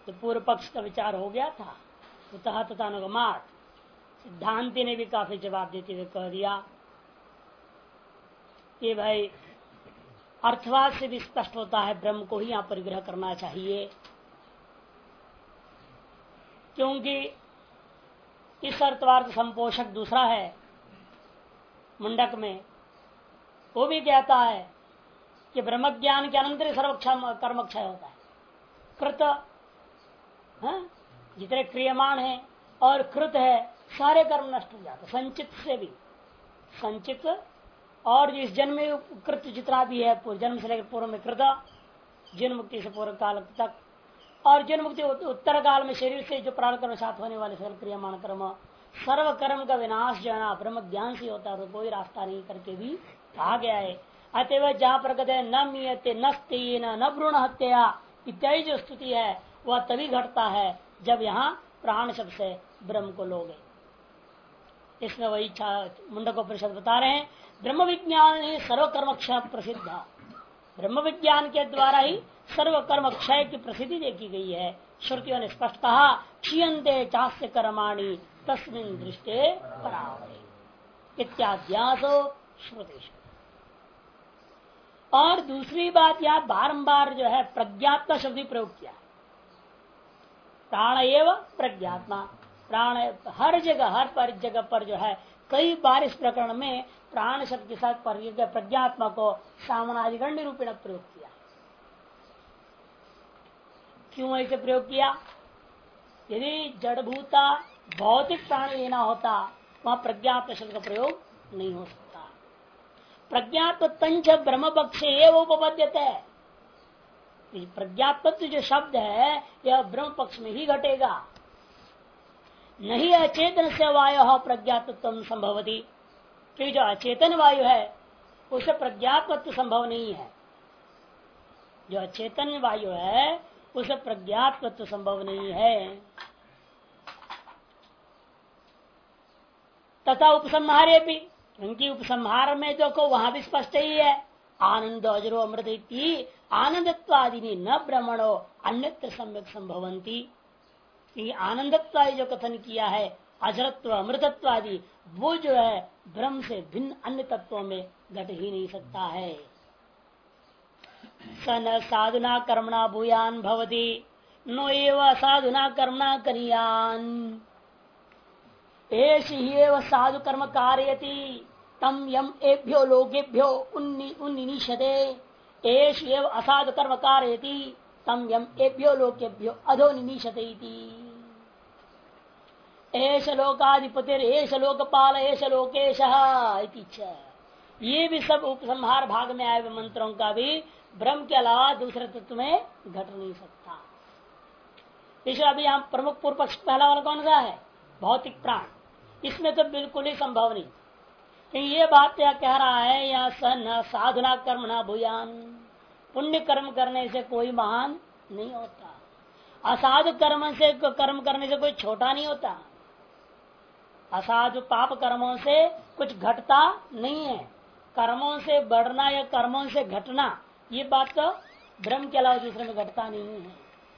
तो पूर्व पक्ष का विचार हो गया था। उतः तथानुगमात सिद्धांति ने भी काफी जवाब देते हुए कह दिया कि भाई अर्थवाद से भी स्पष्ट होता है ब्रह्म को ही यहां परिग्रह करना चाहिए, क्योंकि इस अर्थवाद संपोषक दूसरा है मुंडक में। वो भी कहता है कि ब्रह्म ज्ञान के अनंतर कर्मक्षय होता है। कृत जितने क्रियमाण है और कृत है सारे कर्म नष्ट हो जाते, संचित से भी। संचित और इस जन्म में कृत जितना भी है, जन्म से लेकर पूर्व में कृत, जन्म मुक्ति से पूर्व काल तक, और जन्म मुक्ति उत्तर काल में शरीर से जो प्राण कर्म साथ होने वाले सकल क्रियमाण कर्म, सर्व कर्म का विनाश जो है ना ब्रह्म ज्ञान से होता है, और कोई रास्ता नहीं करके भी कहा गया है। अतएव जहाँ पर कहते हैं न मीयते नस्ती न भ्रूण हत्या इत्यादि जो स्तुति है वह तभी घटता है जब यहाँ प्राण शब्द से ब्रह्म को लोगे। इसमें वही मुंडकोपनिषद बता रहे हैं ब्रह्म विज्ञान ही सर्वकर्म क्षय प्रसिद्ध। ब्रह्म विज्ञान के द्वारा ही सर्वकर्म क्षय की प्रसिद्धि देखी गई है। श्रुतियों ने स्पष्ट कहा क्षीयन्ते चास्य कर्माणि तस्मिन् दृष्टे परावरे इत्याद्यासो श्रुतेषु। और दूसरी बात यहाँ बारंबार जो है प्रज्ञात्मा शब्द प्रयोग किया। प्राण एवं प्रज्ञात्मा, प्राण हर जगह पर जो है कई बार इस प्रकरण में प्राण शब्द के साथ प्रज्ञात्मा को सामनाधिकरण रूपेण प्रयोग किया। क्यों ऐसे प्रयोग किया? यदि जड़भूता भौतिक प्राण लेना होता वहां प्रज्ञात्म शब्द का प्रयोग नहीं हो सकता। प्रज्ञात्म तंच ब्रह्म पक्षे एवं उपपद्यते है। प्रज्ञात्मत्व जो शब्द है यह ब्रह्म पक्ष में ही घटेगा। नहीं अचेतन से वायु प्रज्ञात्व संभवती, क्योंकि जो अचेतन वायु है उसे प्रज्ञात्मत्व संभव नहीं है। जो अचेतन वायु है उसे प्रज्ञात्मत्व संभव नहीं है। तथा उपसंहारे भी, क्योंकि उपसंहार में देखो वहां भी स्पष्ट ही है आनंद अजरो अमृत आनंदत्वादि न ब्रह्मणो अन्यत्र सम्यक संभवंती। आनंदत्वादि जो कथन किया है अजरत्व अमृतत्व आदि वो जो है ब्रह्म से भिन्न अन्य तत्वों में घट ही नहीं सकता है। स न साधुना कर्मणा भूयान भवति नो एव साधुना कर्मणा करियान एष एव साधु कर्म कारयति तम यम एभ्यो लोकेभ्यो उन्निशते एष एव असाधु कर्म कारयति तम यम एभ्यो लोकेभ्यो अधो निनीशते एष लोकाधिपतिर एष लोकपाल एष लोकेशः इति च। ये भी सब उपसंहार भाग में आए हुए मंत्रों का भी ब्रह्म के अलावा दूसरे तत्व में घट नहीं सकता। इसलिए अभी यहाँ प्रमुख पूर्व पक्ष पहला वाला कौन सा है? भौतिक प्राण। इसमें तो बिल्कुल ही संभव नहीं, क्योंकि ये बात क्या कह रहा है यहाँ न साधना कर्म न भूयान, पुण्य कर्म करने से कोई महान नहीं होता, असाधु कर्म करने से कोई छोटा नहीं होता, असाधु पाप कर्मों से कुछ घटता नहीं है। कर्मों से बढ़ना या कर्मों से घटना ये बात तो ब्रह्म के अलावा दूसरे में घटता नहीं है।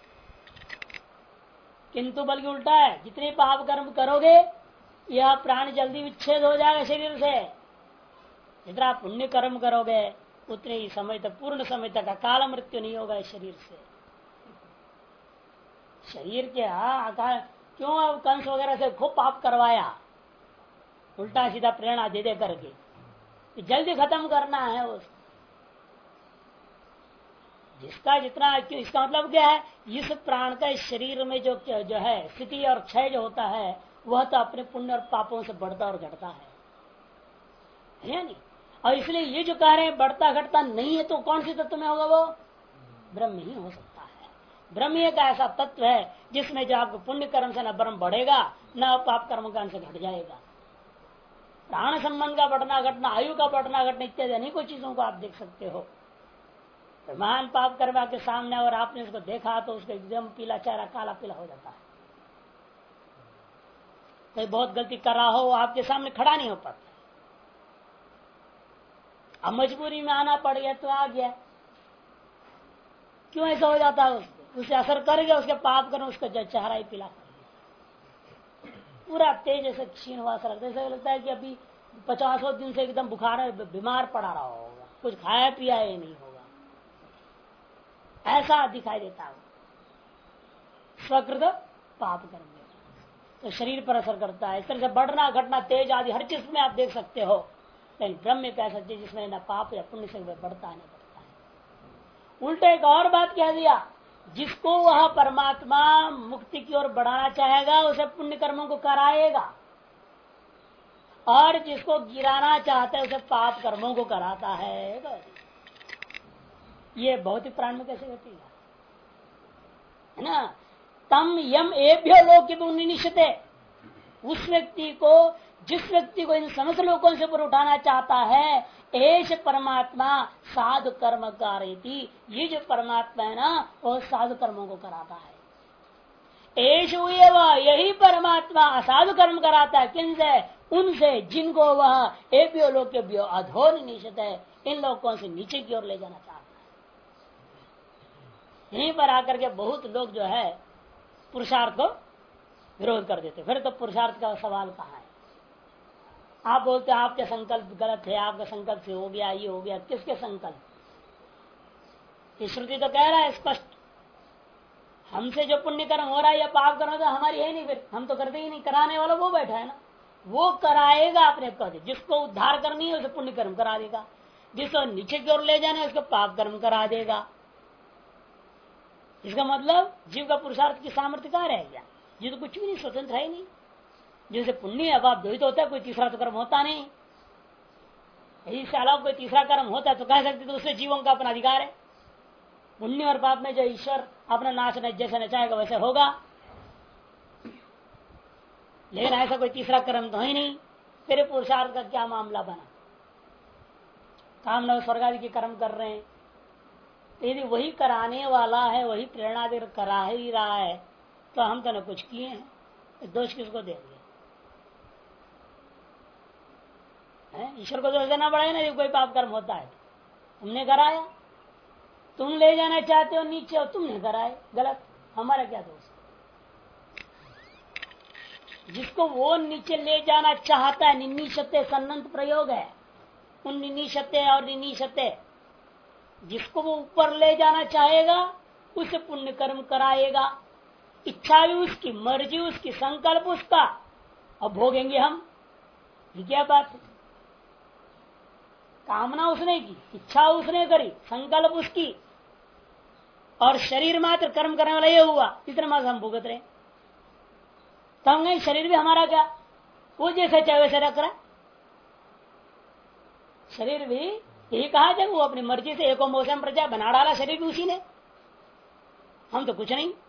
किंतु बल्कि उल्टा है, जितने पाप कर्म करोगे यह प्राण जल्दी विच्छेद हो जाएगा शरीर से। जितना पुण्य कर्म करोगे उतने ही समय तक, पूर्ण समय तक अकाल मृत्यु नहीं होगा इस शरीर से। शरीर के अकाल क्यों कंस वगैरह से खूब पाप करवाया, उल्टा सीधा प्रेरणा दे करके जल्दी खत्म करना है उसको। जिसका जितना, इसका मतलब क्या है, इस प्राण का इस शरीर में जो है स्थिति और क्षय जो होता है वह तो अपने पुण्य और पापों से बढ़ता और घटता है नहीं। और इसलिए ये जो कह रहे हैं बढ़ता घटता नहीं है, तो कौन सी तत्व में होगा? वो ब्रह्म ही हो सकता है। ब्रह्म एक ऐसा तत्व है जिसमें जो आपको पुण्य कर्म से न ब्रह्म बढ़ेगा न पाप कर्म का से घट जाएगा। प्राण संबंध का बढ़ना घटना, आयु का बढ़ना घटना इत्यादि अनेकों चीजों को आप देख सकते हो। महान पाप कर्म के सामने और आपने उसको देखा तो उसको एकदम पीला चेहरा काला पीला हो जाता है। कोई बहुत गलती कर रहा हो आपके सामने खड़ा नहीं हो पाता, अब मजबूरी में आना पड़ गया तो आ गया। क्यों ऐसा हो जाता है उसको? उसे असर कर गया, उसके पाप करना, उसका चेहरा ही पीला कर दिया, पूरा तेज ऐसे क्षीण हुआ सा लगता है। ऐसा लगता है कि अभी 50 दिन से एकदम बुखार है, बीमार पड़ा रहा होगा, कुछ खाया पिया ही नहीं होगा, ऐसा दिखाई देता है। स्वकृत पाप कर्म तो शरीर पर असर करता है। इस तरह से बढ़ना घटना तेज आदि हर चीज में आप देख सकते हो। लेकिन ब्रह्म एक ऐसा चीज जिसमें न पाप या पुण्य से बढ़ता है न बढ़ता है। उल्टा एक और बात कह दिया, जिसको वह परमात्मा मुक्ति की ओर बढ़ाना चाहेगा उसे पुण्य कर्मों को कराएगा, और जिसको गिराना चाहता है उसे पाप कर्मों को कराता है। ये बहुत ही प्राण में कैसे घटेगा, है ना। तम यम एभ्यो लोक निश्चित, उस व्यक्ति को, जिस व्यक्ति को इन समस्त लोगों से ऊपर उठाना चाहता है, एश परमात्मा साधु कर्म कारयति, ये जो परमात्मा है ना वो साधु कर्मों को कराता है। एश यही परमात्मा असाधु कर्म कराता है, किनसे, उनसे जिनको वह एभ्यो लोकेभ्यो अधो निश्चित है, इन लोगों से नीचे की ओर ले जाना चाहता है। यहीं पर आकर के बहुत लोग जो है पुरुषार्थ को विरोध कर देते, फिर तो पुरुषार्थ का सवाल कहाँ है। आप बोलते हैं आपके संकल्प गलत है, आपका संकल्प से हो गया, ये हो गया, किसके संकल्प। ये श्रुति तो कह रहा है स्पष्ट, हमसे जो पुण्य कर्म हो रहा है या पाप कर्म तो हमारी है नहीं, फिर हम तो करते ही नहीं, कराने वाला वो बैठा है ना, वो कराएगा अपने पद। जिसको उद्धार करनी है उसे पुण्य कर्म करा देगा, जिसको नीचे की ओर ले जाना है उसको पाप कर्म करा देगा। इसका मतलब जीव का पुरुषार्थ की सामर्थ्य कहाँ रह गया, जीव तो कुछ भी नहीं, स्वतंत्र है ही नहीं। जैसे पुण्य अभाव द्वैत होता है, कोई तीसरा तो कर्म होता नहीं। इससे अलावा कोई तीसरा कर्म होता है तो कह सकते तो उससे जीवों का अपना अधिकार है। पुण्य और पाप में जो ईश्वर अपना नाश जैसे नचाएगा वैसे होगा, लेकिन ऐसा कोई तीसरा कर्म तो ही नहीं। फिर पुरुषार्थ का क्या मामला बना, कामना स्वर्ग आदि के कर्म कर रहे हैं, यदि वही कराने वाला है, वही प्रेरणा दे करा ही रहा है, तो हम तो न कुछ किए हैं, दोष किसको देंगे। ईश्वर को दोष देना पड़ेगा ना, यदि कोई पाप कर्म होता है तुमने कराया, तुम ले जाना चाहते हो नीचे और तुमने कराए गलत, हमारा क्या दोष। जिसको वो नीचे ले जाना चाहता है, निनीशते सन्नंत प्रयोग है, उन निनीशते और निनीशते, जिसको वो ऊपर ले जाना चाहेगा उसे पुण्य कर्म कराएगा। इच्छा भी उसकी, मर्जी उसकी, संकल्प उसका, अब भोगेंगे हम, ये क्या बात है। कामना उसने की, इच्छा उसने करी, संकल्प उसकी, और शरीर मात्र कर्म करने वाला ये हुआ, इतना मात्र हम भुगत रहे। तब नहीं शरीर भी हमारा क्या, वो जैसे चाहे वैसे रख रहा। शरीर भी यही कहा जब वो अपनी मर्जी से एको मौसम प्रजा बना डाला, शरीर भी उसी ने, हम तो कुछ नहीं।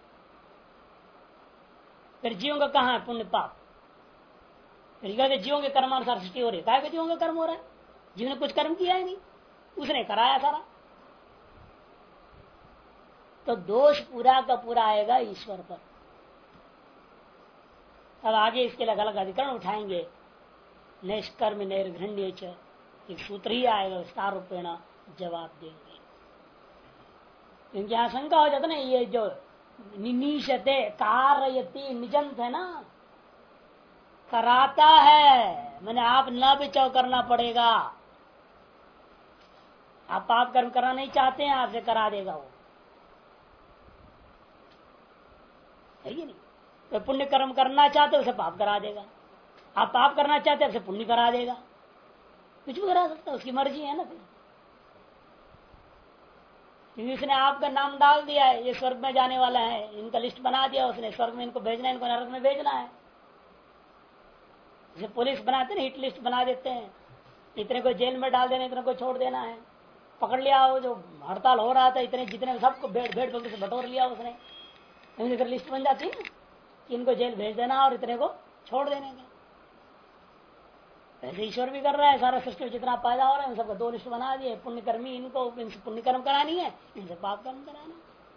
फिर जीवों का कहाँ है पुण्य पाप, फिर जीवों के कर्मानुसार सृष्टि हो रही है, क्या जीवों का कर्म हो रहा है, जीव ने कुछ कर्म किया ही नहीं, उसने कराया सारा। तो दोष पूरा का पूरा आएगा ईश्वर पर। अब आगे इसके अलग अलग अधिकरण उठाएंगे, निष्कर्म निर्घृण्य च, एक सूत्र ही आएगा, विस्तार रूपेण जवाब देंगे। क्योंकि यहाँ शंका हो जाता ना, ये जो निनीशते कारयति निजंत है ना, कराता है, मैंने आप न भी चौ करना पड़ेगा। आप पाप कर्म करना नहीं चाहते हैं, आपसे करा देगा वो, है कि नहीं। तो पुण्य कर्म करना चाहते उसे पाप करा देगा, आप पाप करना चाहते उसे पुण्य करा देगा, कुछ भी करा सकता, उसकी मर्जी है ना। फिर क्योंकि उसने आपका नाम डाल दिया है, ये स्वर्ग में जाने वाला है, इनका लिस्ट बना दिया उसने, स्वर्ग में इनको भेजना है, इनको नरक में भेजना है। जैसे पुलिस बनाते हैं, हिट लिस्ट बना देते हैं, इतने को जेल में डाल देना, इतने को छोड़ देना है। पकड़ लिया, वो जो हड़ताल हो रहा था, इतने जितने सबको भेड़ भेड़ बकरी से बटोर लिया उसने, लिस्ट बन जाती है कि इनको जेल भेज देना और इतने को छोड़ देने का। ऐसे ईश्वर भी कर रहा है, सारा सृष्टि जितना पैदा हो रहा है उन सबको दो लिस्ट बना दिए, पुण्यकर्मी इनको, इनसे पुण्य कर्म करानी है, इनसे पाप कर्म कराना।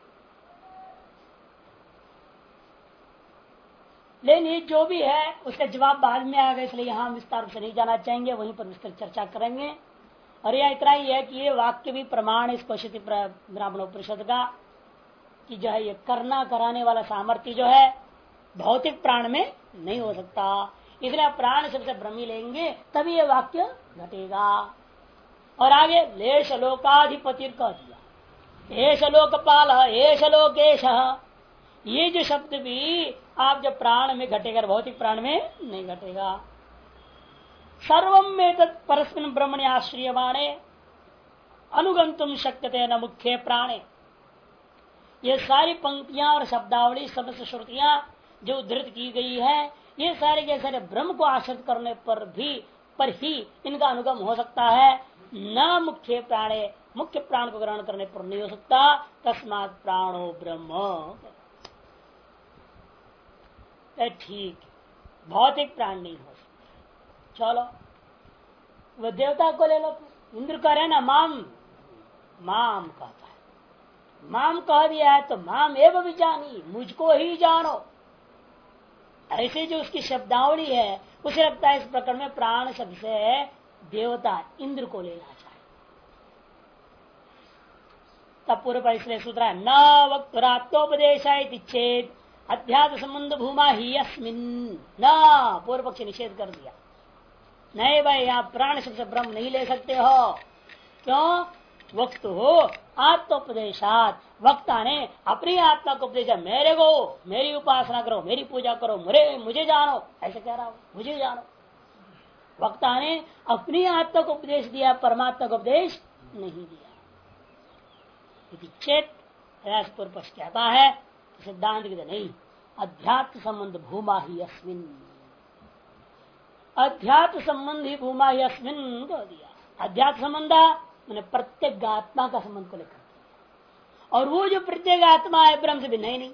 लेकिन ये जो भी है उसका जवाब बाद में आएगा, इसलिए यहाँ विस्तार से नहीं जाना चाहेंगे, वहीं पर विस्तार चर्चा करेंगे। और यह इतना ही है कि ये वाक्य भी प्रमाण इस पशुति ब्राह्मणोपनिषद का, कि जो है ये करना कराने वाला सामर्थ्य जो है भौतिक प्राण में नहीं हो सकता, इसलिए प्राण शब्द से ब्रह्म लेंगे तभी ये वाक्य घटेगा। और आगे लेश लोकाधिपति कह दिया, एश लोकपाल एश लोकेश, ये जो शब्द भी आप जब प्राण में घटेगा भौतिक प्राण में नहीं घटेगा। सर्वम में परस्मिन ब्रह्मणे आश्रियमाणे अनुगंतुम शक्यते न मुख्य प्राणे। ये सारी पंक्तियां और शब्दावली समस्त श्रुतियां जो उद्धृत की गई है, ये सारे के सारे ब्रह्म को आश्रित करने पर ही इनका अनुगम हो सकता है, न मुख्य प्राणे, मुख्य प्राण को ग्रहण करने पर नहीं हो सकता। तस्मात् प्राणो ब्रह्म। ठीक, भौतिक प्राण नहीं हो सकता। चलो वो देवता को ले लो, इंद्र कह रहे ना माम, माम कहता है, माम कह दिया है तो माम एवं भी जानी, मुझको ही जानो। ऐसे जो उसकी शब्दावली है उसे लगता है इस प्रकरण में प्राण शब्द से देवता इंद्र को लेना चाहिए। तब पूर्व पर इसलिए सूत्र है न वक्तरात्मोपदेश चेत अध्यात्म संबंध भूमा ही अस्मिन, न पूर्व पक्ष निषेध कर दिया, नहीं भाई आप प्राण शब्द से ब्रह्म नहीं ले सकते हो। क्यों? वक्त हो आत्मोपदेशात, वक्ता ने अपनी आत्मा को उपदेश, मेरे को मेरी उपासना करो, मेरी पूजा करो, मुझे जानो, ऐसे कह रहा हूं, मुझे जानो। वक्ता ने अपनी आत्मा को उपदेश दिया, परमात्मा को उपदेश नहीं दिया। चेत पूर्व पक्ष कहता है, सिद्धांत कहते नहीं, अध्यात्म संबंध भूमा ही अस्मिन, अध्यात्म संबंधी भूमा ही अस्मिन कह दिया। अध्यात्म संबंध मैंने प्रत्येक आत्मा का संबंध को लेकर, और वो जो प्रत्येक आत्मा है ब्रह्म से भी नहीं,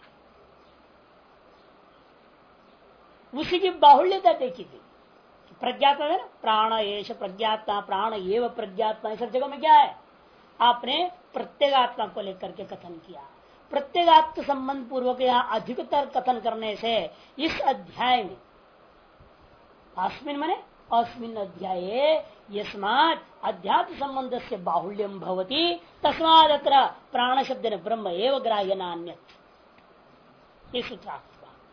उसी की बाहुल्यता देखी थी। प्रज्ञात्मा है ना, प्राण एश प्रज्ञात्मा, प्राण एव प्रज्ञात्मा, इस जगह में क्या है, आपने प्रत्येक आत्मा को लेकर के कथन किया। प्रत्येक आत्म संबंध पूर्वक यहाँ अधिकतर कथन करने से इस अध्याय में, अस्मिन माने अस्मिन अध्याये यस्मात् अध्यात्म संबंध से बाहुल्यम भवति तस्मात् अत्र प्राण शब्द ने ब्रह्म एव ग्राह्य नान्यत्, ये सूत्रार्थ।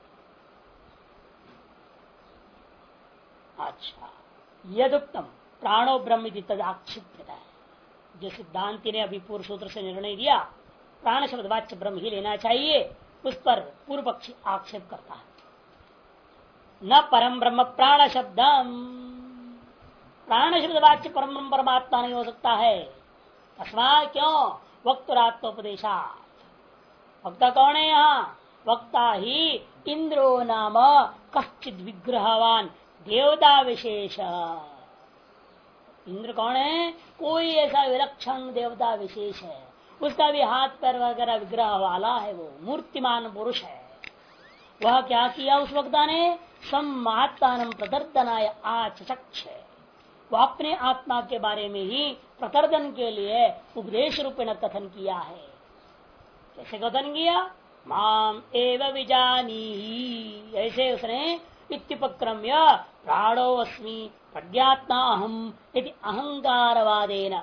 अच्छा, यदुक्तम प्राणो ब्रह्म तद आक्षिप्त है, जो सिद्धांति ने अभी पूर्व सूत्र से निर्णय दिया प्राण शब्द वाच्य ब्रह्म ही लेना चाहिए, उस पर पूर्व पक्षी आक्षेप करता है। न परम ब्रह्म प्राण शब्दम, प्राण शब्द वाच्य परम ब्रह्म परमात्मा नहीं हो सकता है। तस्मात् क्यों? वक्तुरात्मोपदेशा, वक्ता कौन है यहाँ? वक्ता ही इंद्रो नाम कश्चित विग्रहवान देवता विशेष। इंद्र कौन है? कोई ऐसा विलक्षण देवता विशेष है, उसका भी हाथ पैर वगैरह विग्रह वाला है, वो मूर्तिमान पुरुष है। वह क्या किया उस वक्ता ने? सम्मात्मान प्रदर्दनाय आचक्ष, वो अपने आत्मा के बारे में ही प्रतर्दन के लिए उपदेश रूपेण कथन किया है। कैसे कथन किया? माम एव विजानी, ऐसे उसने इत्युपक्रम्य प्राणो अस्मि प्रज्ञात्मा अहम इति अहंकारवादेन,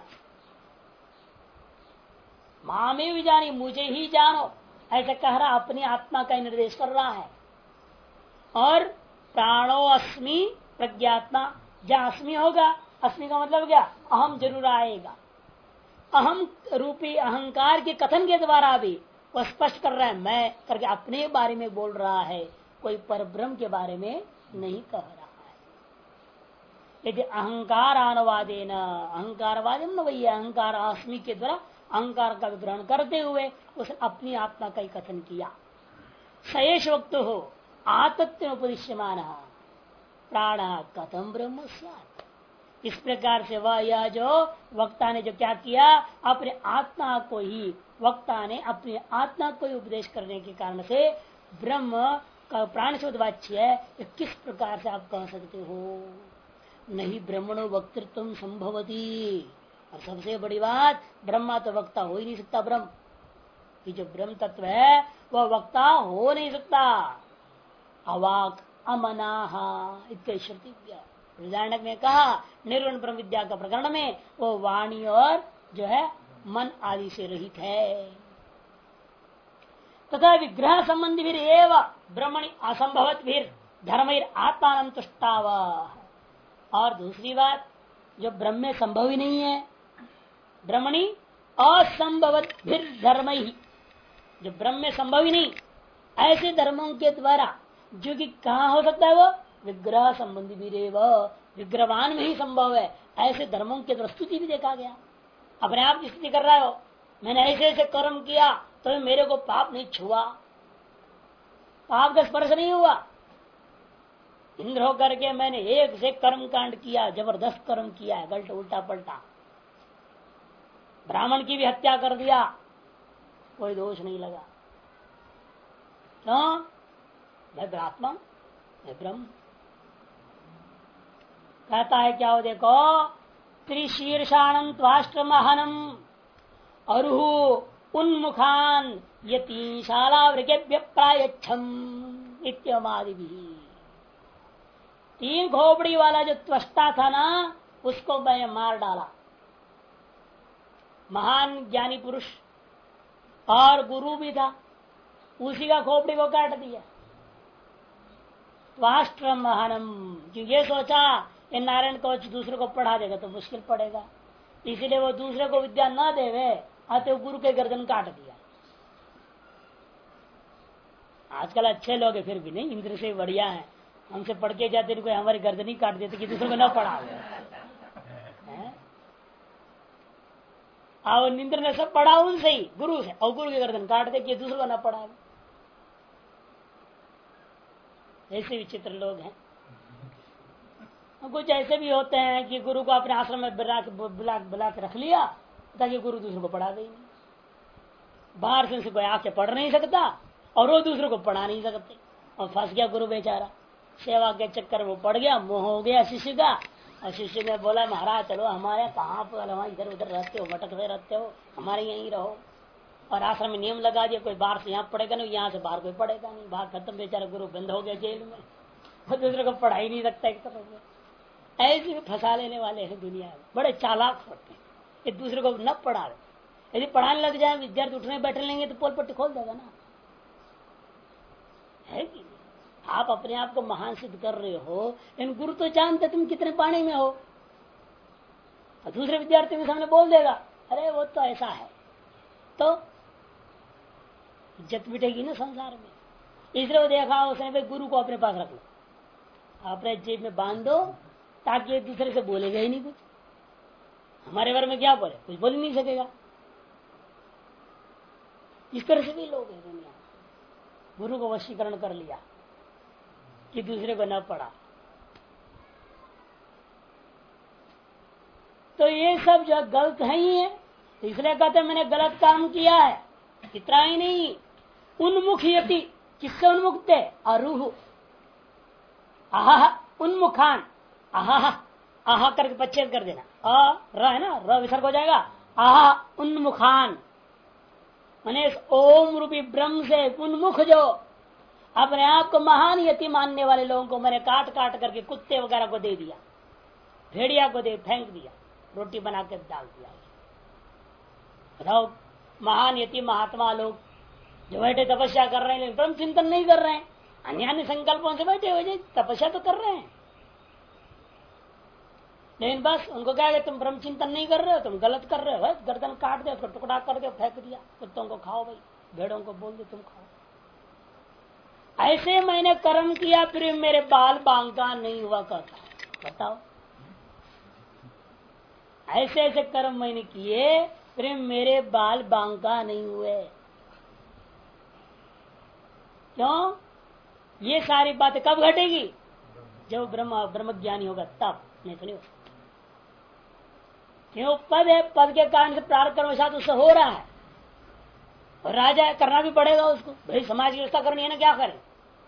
मामे विजानी, मुझे ही जानो, ऐसा कह रहा, अपनी आत्मा का निर्देश कर रहा है। और प्राणो अस्मि प्रज्ञात्मा, जहां अस्मि होगा, अस्मि का मतलब क्या? अहम जरूर आएगा। अहम रूपी अहंकार के कथन के द्वारा भी वह स्पष्ट कर रहा है, मैं करके अपने बारे में बोल रहा है, कोई परब्रह्म के बारे में नहीं कह रहा है। यदि अहंकार अनुवादेन, अहंकारवादम न, वही अहंकार अस्मि के द्वारा अहंकार का ग्रहण करते हुए उसने अपनी आत्मा का ही कथन किया। सयेश वक्त हो आतत्व उपदिश्यमान प्राण कथम ब्रह्म स्यात्, इस प्रकार से वह यह जो वक्ता ने जो क्या किया, अपने आत्मा को ही, वक्ता ने अपनी आत्मा को ही उपदेश करने के कारण से ब्रह्म का प्राण शब्द वाच्य है, किस प्रकार से आप कह सकते हो? नहीं ब्रह्मणो वक्तृत्व संभवती, और सबसे बड़ी बात, ब्रह्मा तो वक्ता हो ही नहीं सकता। ब्रह्म ये जो ब्रह्म तत्व है वह वक्ता हो नहीं सकता। अवाक अमनाहा इत्यादि श्रुति वृदारण्यक में कहा, निर्गुण ब्रह्म विद्या का प्रकरण में वो वाणी और जो है मन आदि से रहित है। तथा विग्रह संबंधी भी एवं ब्रह्मणि असंभवत भी धर्म आत्मान तुष्टाव। और दूसरी बात, जो ब्रह्म में संभव ही नहीं है, ब्रह्मणि असंभवत भी धर्म ही, जो ब्रह्म में संभव ही नहीं, ऐसे धर्मों के द्वारा जो कि कहाँ हो सकता है, वो विग्रह संबंधी भी रेव, विग्रहवान में ही संभव है, ऐसे धर्मों की स्तुति भी देखा गया। अपने आप की स्थिति कर रहा हो, मैंने ऐसे ऐसे कर्म किया तो मेरे को पाप नहीं छुआ, पाप का स्पर्श नहीं हुआ। इंद्र होकर के मैंने एक से कर्म कांड किया, जबरदस्त कर्म किया है, गलत उल्टा पलटा, ब्राह्मण की भी हत्या कर दिया, कोई दोष नहीं लगा। क्यों? मैं ब्राह्मण, मैं ब्रह्म। कहता है क्या हो, देखो, त्रिशीर्षाणम त्वाष्ट्र महनम अरुहु उन्मुखान ये तीन शाला वृगेभ्य प्रायच्छम इत्यमादि भी। तीन खोपड़ी वाला जो त्वष्टा था ना, उसको मैंने मार डाला। महान ज्ञानी पुरुष और गुरु भी था, उसी का खोपड़ी को काट दिया। त्वाष्ट्र महानम, जो ये सोचा ये नारायण को दूसरे को पढ़ा देगा तो मुश्किल पड़ेगा, इसीलिए वो दूसरे को विद्या न देवे, अतः गुरु के गर्दन काट दिया। आजकल अच्छे लोग है, फिर भी नहीं, इंद्र से बढ़िया है, हमसे पढ़ के जाते कोई हमारी गर्दन ही काट देते कि दूसरे को न पढ़ा। और इंद्र ने सब पढ़ा उनसे ही, गुरु से, और गुरु की गर्दन काट दे कि दूसरे को न पढ़ा। ऐसे विचित्र लोग हैं। कुछ ऐसे भी होते हैं कि गुरु को अपने आश्रम में बुला के रख लिया ताकि गुरु दूसरे को पढ़ा दे। बाहर से कोई आके पढ़ नहीं सकता और वो दूसरे को पढ़ा नहीं सकते, और फंस गया गुरु बेचारा। सेवा के चक्कर वो पड़ गया, मोह हो गया शिष्य का, और शिष्य ने बोला महाराज चलो हमारे, कहाँ पर इधर उधर रहते हो, भटकते रहते हो, हमारे यहीं रहो। और आश्रम में नियम लगा दिया, कोई बाहर से यहाँ पढ़ेगा नहीं, यहाँ से बाहर कोई पढ़ेगा नहीं। बाहर खत्म, बेचारा गुरु बंद हो गया जेल में, वो दूसरे को पढ़ा ही नहीं सकता एक तरह से। ऐसे भी फंसा लेने वाले हैं दुनिया में, बड़े चालाक होते हैं। एक दूसरे को न पढ़ा, यदि पढ़ाने लग जाए, विद्यार्थी उठने बैठने लेंगे तो पोल पट्टी खोल देगा ना, है कि आप अपने आप को महान सिद्ध कर रहे हो, इन गुरु तो जानते तुम कितने पानी में हो, और दूसरे विद्यार्थी के सामने बोल देगा अरे वो तो ऐसा है, तो इज्जत मिटेगी ना संसार में। इसलिए वो देखा उसने, भाई गुरु को अपने पास रख लो, अपने जेब में बांध दो, ताकि एक दूसरे से बोलेगा ही नहीं कुछ। हमारे बारे में क्या बोले, कुछ बोल ही नहीं सकेगा। इस तरह से भी लोग हैं दुनिया, गुरु को वशीकरण कर लिया कि दूसरे को न पढ़ा। तो ये सब जो गलत है ही है, इसलिए कहते मैंने गलत काम किया है। इतना ही नहीं, उन्मुख यति, किससे उन्मुख थे, अरुह, आहा उन्मुखान, आहा आहा करके पच्चेद कर देना, र है ना, र विसर्ग हो जाएगा, आहा उन्मुखान, मैंने इस ओम रूपी ब्रह्म से उन्मुख जो अपने आप को महान यति मानने वाले लोगों को मैंने काट काट करके कुत्ते वगैरह को दे दिया, भेड़िया को दे फेंक दिया, रोटी बना के डाल दिया। बताओ, महान यति महात्मा लोग जो बैठे तपस्या कर रहे हैं लेकिन ब्रह्म चिंतन नहीं कर रहे हैं, अन्य अन्य संकल्पों से बैठे हुए तपस्या तो कर रहे हैं, लेकिन बस उनको क्या है, तुम ब्रह्म चिंतन नहीं कर रहे हो, तुम गलत कर रहे हो, बस गर्दन काट दे, उसको टुकड़ा कर दे, फेंक दिया, कुत्तों को खाओ भाई, भेड़ों को बोल दो तुम खाओ। ऐसे मैंने कर्म किया फिर मेरे बाल बांका नहीं हुआ कहता। बताओ, ऐसे ऐसे कर्म मैंने किए फिर मेरे बाल बांका नहीं हुए। क्यों? ये सारी बातें कब घटेगी? जब ब्रह्म ज्ञानी होगा तब, नहीं तो नहीं हो सकता। क्यों? पद है, पद के कारण से प्रारब्ध कर्म साथ उससे हो रहा है, और राजा करना भी पड़ेगा उसको। भाई समाज की व्यवस्था करनी है ना, क्या करे?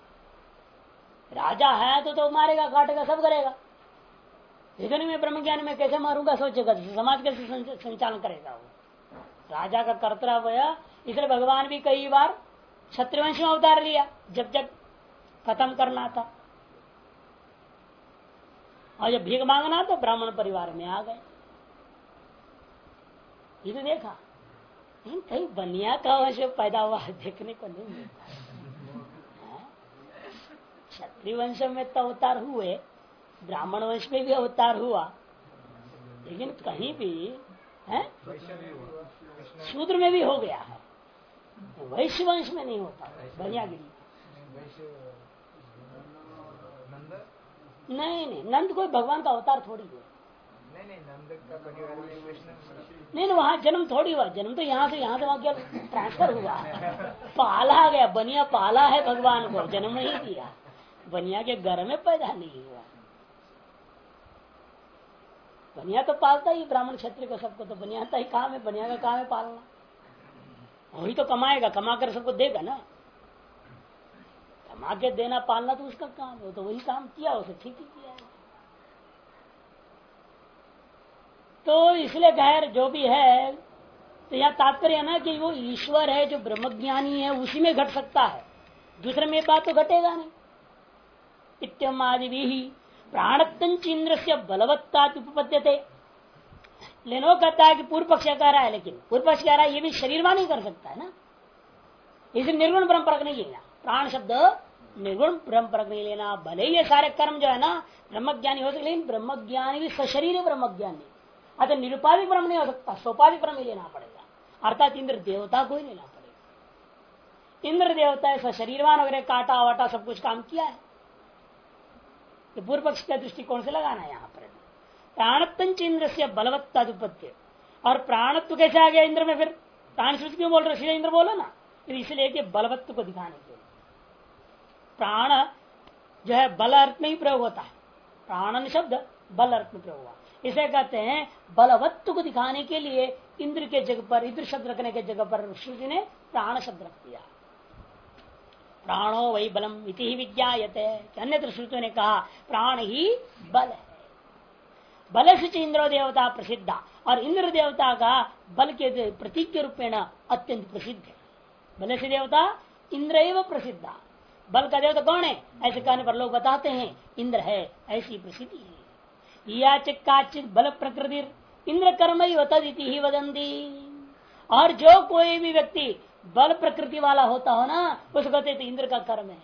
राजा है तो मारेगा काटेगा सब करेगा, लेकिन मैं ब्रह्म ज्ञान में कैसे मारूंगा सोचेगा, समाज कैसे संचालन करेगा वो? राजा का कर्तव्य। इसलिए भगवान भी कई बार क्षत्रिवंश में अवतार लिया जब जब खत्म करना था, और जब भीख मांगना तो ब्राह्मण परिवार में आ गए। ये तो देखा, कहीं बनिया का वंश पैदा हुआ देखने को नहीं मिलता। क्षत्रिय वंश में तो अवतार हुए, ब्राह्मण वंश में भी अवतार हुआ, लेकिन कहीं भी है शूद्र में भी हो गया है, वैश्य वंश में नहीं होता। बनियागिरी नहीं, नंद कोई भगवान का अवतार थोड़ी है। नहीं, नंद का परिवार में नहीं, वहाँ जन्म थोड़ी हुआ, जन्म तो यहाँ से वहाँ क्या ट्रांसफर हुआ, पाला गया, बनिया पाला है भगवान को, जन्म नहीं दिया, बनिया के घर में पैदा नहीं हुआ। बनिया तो पालता ही ब्राह्मण क्षत्रिय को, सबको तो बनिया ही काम है, बनिया का काम है पालना, वही तो कमाएगा, कमा कर सबको देगा ना, कमा के देना पालना तो उसका काम है, तो वही काम किया, उसे ठीक ही किया है। तो इसलिए खैर जो भी है, तो यह तात्पर्य ना कि वो ईश्वर है जो ब्रह्मज्ञानी है, उसी में घट सकता है, दूसरे में बात तो घटेगा नहीं। इत्यम आदि भी प्राणतंच इंद्र से बलवत्ता उपपद्यते, लेकिन वो कहता है कि पूर्व पक्ष कह रहा है, लेकिन पूर्व पक्ष कह रहा है ये भी शरीरवान ही कर सकता है ना, इसे निर्गुण परंपरा नहीं लेना, प्राण शब्द निर्गुण परंपरा नहीं लेना। भले ये सारे कर्म जो है ना ब्रह्मज्ञानी हो सकते, लेकिन ब्रह्मज्ञानी भी सशरीर ब्रह्मज्ञानी, अतः निरुपाधिक ब्रह्म नहीं हो सकता, सोपाधिक ब्रह्म ही लेना पड़ेगा, अर्थात इंद्र देवता को ही लेना पड़ेगा। इंद्र देवता सशरीरवान वगैरह काटा वाटा सब कुछ काम किया है, तो पूर्व पक्ष के दृष्टिकोण से लगाना है यहाँ पर। प्राणतंच इंद्र से बलवत्तादुपत्य, और प्राणत्व कैसे आ गया इंद्र में, फिर प्राण सूच क्यों बोल रहे, सीधे इंद्र बोलो ना, इसलिए कि बलवत्व को दिखाने के लिए। प्राण जो है बल अर्थ में ही प्रयोग होता है, प्राणन शब्द बल अर्थ में प्रयोग हुआ, इसे कहते हैं बलवत्व को दिखाने के लिए इंद्र के जगह पर, इंद्र शब्द रखने के जगह पर श्रुति ने प्राण शब्द रख दिया। प्राणो वही बलम इति ही विज्ञायते, अन्यत्र श्रुतियों ने कहा प्राण ही बल है। बल से इंद्रो देवता प्रसिद्धा, और इंद्र देवता का बल के प्रतीक के रूपेण अत्यंत प्रसिद्ध है। बल से देवता इंद्र एवं प्रसिद्धा, बल का देवता कौन है, ऐसे कहने पर लोग बताते हैं इंद्र है, ऐसी प्रसिद्धि है। या चिकाचित बल प्रकृति इंद्र कर्म ही तदिति ही वदंती, और जो कोई भी व्यक्ति बल प्रकृति वाला होता हो ना, उसको कहते तो इंद्र का कर्म है,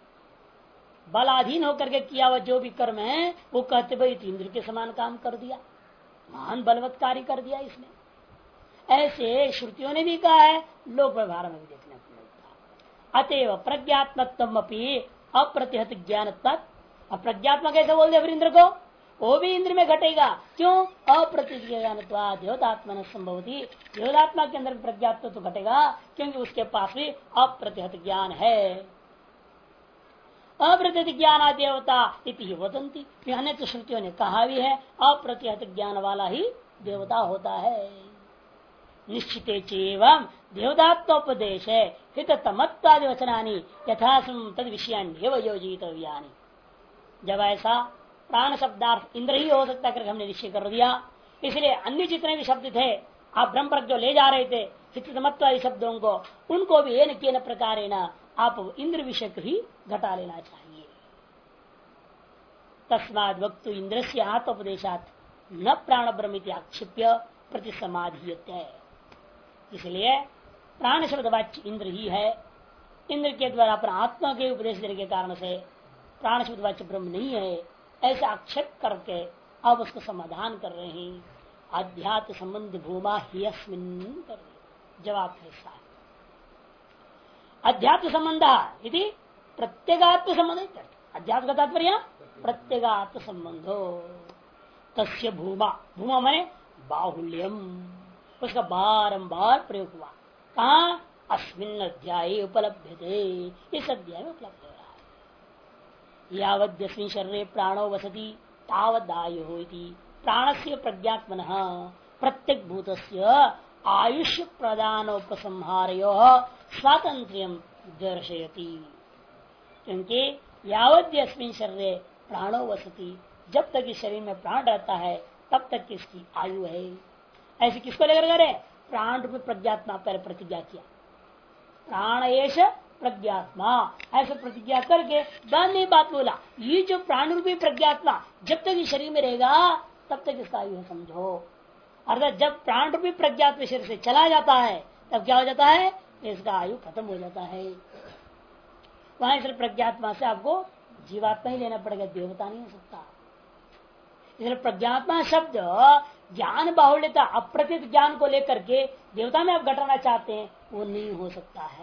बलाधीन होकर के किया हुआ जो भी कर्म है वो कहते भाई इंद्र के समान काम कर दिया, महान बलवत कार्य कर दिया इसने। ऐसे श्रुतियों ने भी कहा है, लोक व्यवहार में भी देखने को मिलता। अतएव प्रज्ञात्मक अप्रतिहत ज्ञान तत्व, प्रज्ञात्मक कैसे बोल दिया फिर इंद्र को, वो भी इंद्र में घटेगा, क्यों, अप्रतिहत ज्ञान देवतात्मा संभवती, देवतात्मा के अंदर प्रज्ञात्म तो घटेगा क्योंकि उसके पास भी अप्रतिहत ज्ञान है। अप्रतिहत ज्ञान देवता इति वदंती, अन्य तो श्रुतियों ने कहा भी है अप्रतिहत ज्ञान वाला ही देवता होता है। निश्चिते चेवं देवतात्मोपदेश है हित तमत्वादि वचनानि यथासम तद विषयान्येव योजितव्यानि। जब ऐसा प्राण शब्दार्थ इंद्र ही हो सकता है हमने निश्चय कर दिया, इसलिए अन्य जितने भी शब्द थे आप ब्रह्म पर जो ले जा रहे थे हित तमत्वादि शब्दों को, उनको भी एन केन प्रकारेण आप इंद्र विषय को ही घटा लेना चाहिए। तस्माद् वक्तु इंद्र से आत्मोपदेशात न प्राण ब्रह्म आक्षिप्य प्रति समाधीयते, इसलिए प्राण शब्द वाच्य इंद्र ही है, इंद्र के द्वारा अपना आत्मा के उपदेश देने के कारण से प्राण शब्द वाच्य ब्रह्म नहीं है, ऐसा आक्षेप करके अब उसको समाधान कर रहे हैं। अध्यात्म संबंध भूमा ही अस्मिन् कर जवाब ऐसा है। अध्यात्म संबंध यदि प्रत्येगात्म संबंध, अध्यात्म का तात्पर्य प्रत्येगात्म संबंधो तस्य भूमा, भूमा माने बाहुल्यम, उसका बारंबार प्रयोग हुआ। कहा, अस्मिन् अध्याये उपलब्धते, इस अध्याय में उपलब्ध हो रहा है। यावद्यस्मिन् शरीरे प्राणो वसति तावदायुः इति प्राणस्य प्रज्ञात्मनः प्रत्येक भूतस्य आयुष्य प्रदानोपसंहारयोः स्वातंत्र्यं दर्शयति। क्योंकि यावद्यस्मिन् शरीरे प्राणो वसति, जब तक इस शरीर में प्राण रहता है तब तक इसकी आयु है। ऐसे किसको लेकर करे, प्राण रूपी प्रज्ञात्मा पर प्रतिज्ञा किया, प्राण एष प्रज्ञात्मा, ऐसे प्रतिज्ञा करके बाद में बात बोला, ये जो प्राण रूपी प्रज्ञात्मा जब तक इस शरीर में रहेगा तब तक इसका आयु है समझो। अर्थात जब प्राण रूपी प्रज्ञात्मा शरीर से चला जाता है तब क्या हो जाता है, इसका आयु खत्म हो जाता है। वहां इसलिए प्रज्ञात्मा से आपको जीवात्मा ही लेना पड़ेगा, देवता नहीं हो सकता। इसलिए प्रज्ञात्मा शब्द ज्ञान बाहुल्यता अप्रतीत ज्ञान को लेकर के देवता में आप घटाना चाहते हैं, वो नहीं हो सकता है।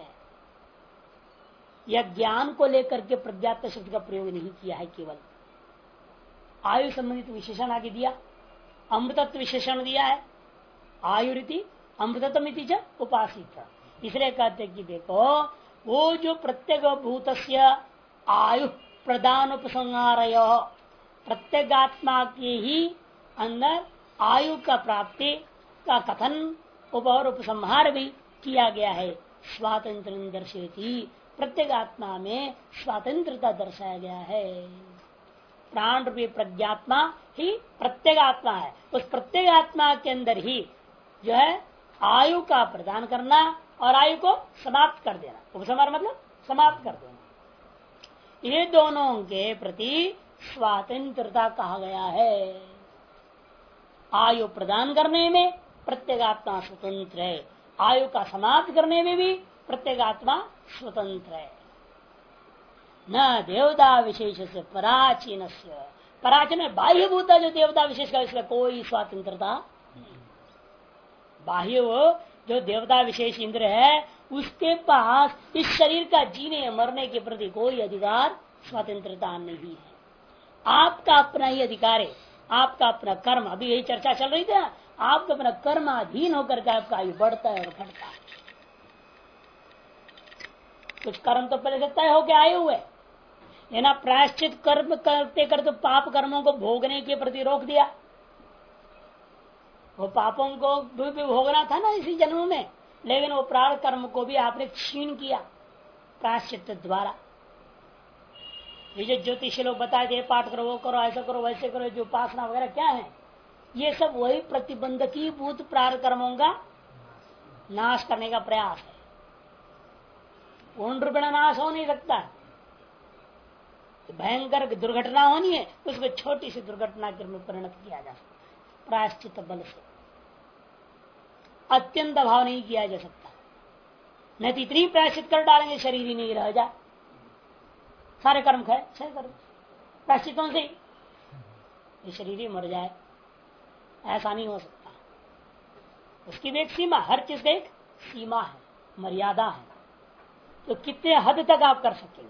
यह ज्ञान को लेकर के प्रज्ञात्मा शब्द का प्रयोग नहीं किया है, केवल आयु संबंधित विशेषण आगे दिया, अमृतत्व विशेषण दिया है, आयुरिति अमृतत्वमिति च उपासित। इसलिए कहते कि देखो वो जो प्रत्येक भूतस्य आयु प्रदान उपसंहारय, प्रत्येगात्मा के ही अंदर आयु का प्राप्ति का कथन और उपसंहार भी किया गया है। स्वातंत्र दर्शेती, प्रत्येगात्मा में स्वतंत्रता दर्शाया गया है। प्राण रूपी प्रज्ञात्मा ही प्रत्येगात्मा है, उस प्रत्येगात्मा के अंदर ही जो है आयु का प्रदान करना और आयु को समाप्त कर देना, उपसंहार मतलब समाप्त कर देना, ये दोनों के प्रति स्वातंत्रता कहा गया है। आयु प्रदान करने में प्रत्येगात्मा स्वतंत्र है, आयु का समाप्त करने में भी प्रत्येगात्मा स्वतंत्र है। न देवता विशेष से पराचीन से, पराचीन बाह्यभूत जो देवता विशेष का इसका कोई स्वतंत्रता नहीं। बाह्य जो देवता विशेष इंद्र है उसके पास इस शरीर का जीने मरने के प्रति कोई अधिकार स्वतंत्रता नहीं है। आपका अपना ही अधिकार है, आपका अपना कर्म, अभी यही चर्चा चल रही थी ना, आपका अपना कर्म अधीन होकर के आपका आयु बढ़ता है और घटता है। कुछ कर्म तो पहले से तय होकर आए हुए, लेना प्रायश्चित कर्म करते करते पाप कर्मों को भोगने के प्रति रोक दिया। वो पापों को भी भोगना था ना इसी जन्म में, लेकिन वो प्रारब्ध कर्म को भी आपने क्षीण किया प्रायश्चित द्वारा। ये जो ज्योतिषी लोग बताए थे पाठ करो, वो करो, ऐसा करो, वैसे करो, जो उपासना वगैरह क्या है, ये सब वही प्रतिबंधकी भूत प्रारब्ध कर्मों का नाश करने का प्रयास है। पूर्ण रूपेण नाश हो नहीं सकता। भयंकर दुर्घटना होनी है उसको छोटी सी दुर्घटना के रूप में परिणत किया जा सकता है, प्रायश्चित बल से अत्यंत अभाव नहीं किया जा सकता। नहीं तो इतनी प्रायश्चित कर डालेंगे शरीर ही नहीं रह जाए, सारे कर्म खाए सही कर्म प्रायश्चितों से ये शरीर ही मर जाए, ऐसा नहीं हो सकता। उसकी भी एक सीमा, हर चीज का एक सीमा है, मर्यादा है। तो कितने हद तक आप कर सकेंगे,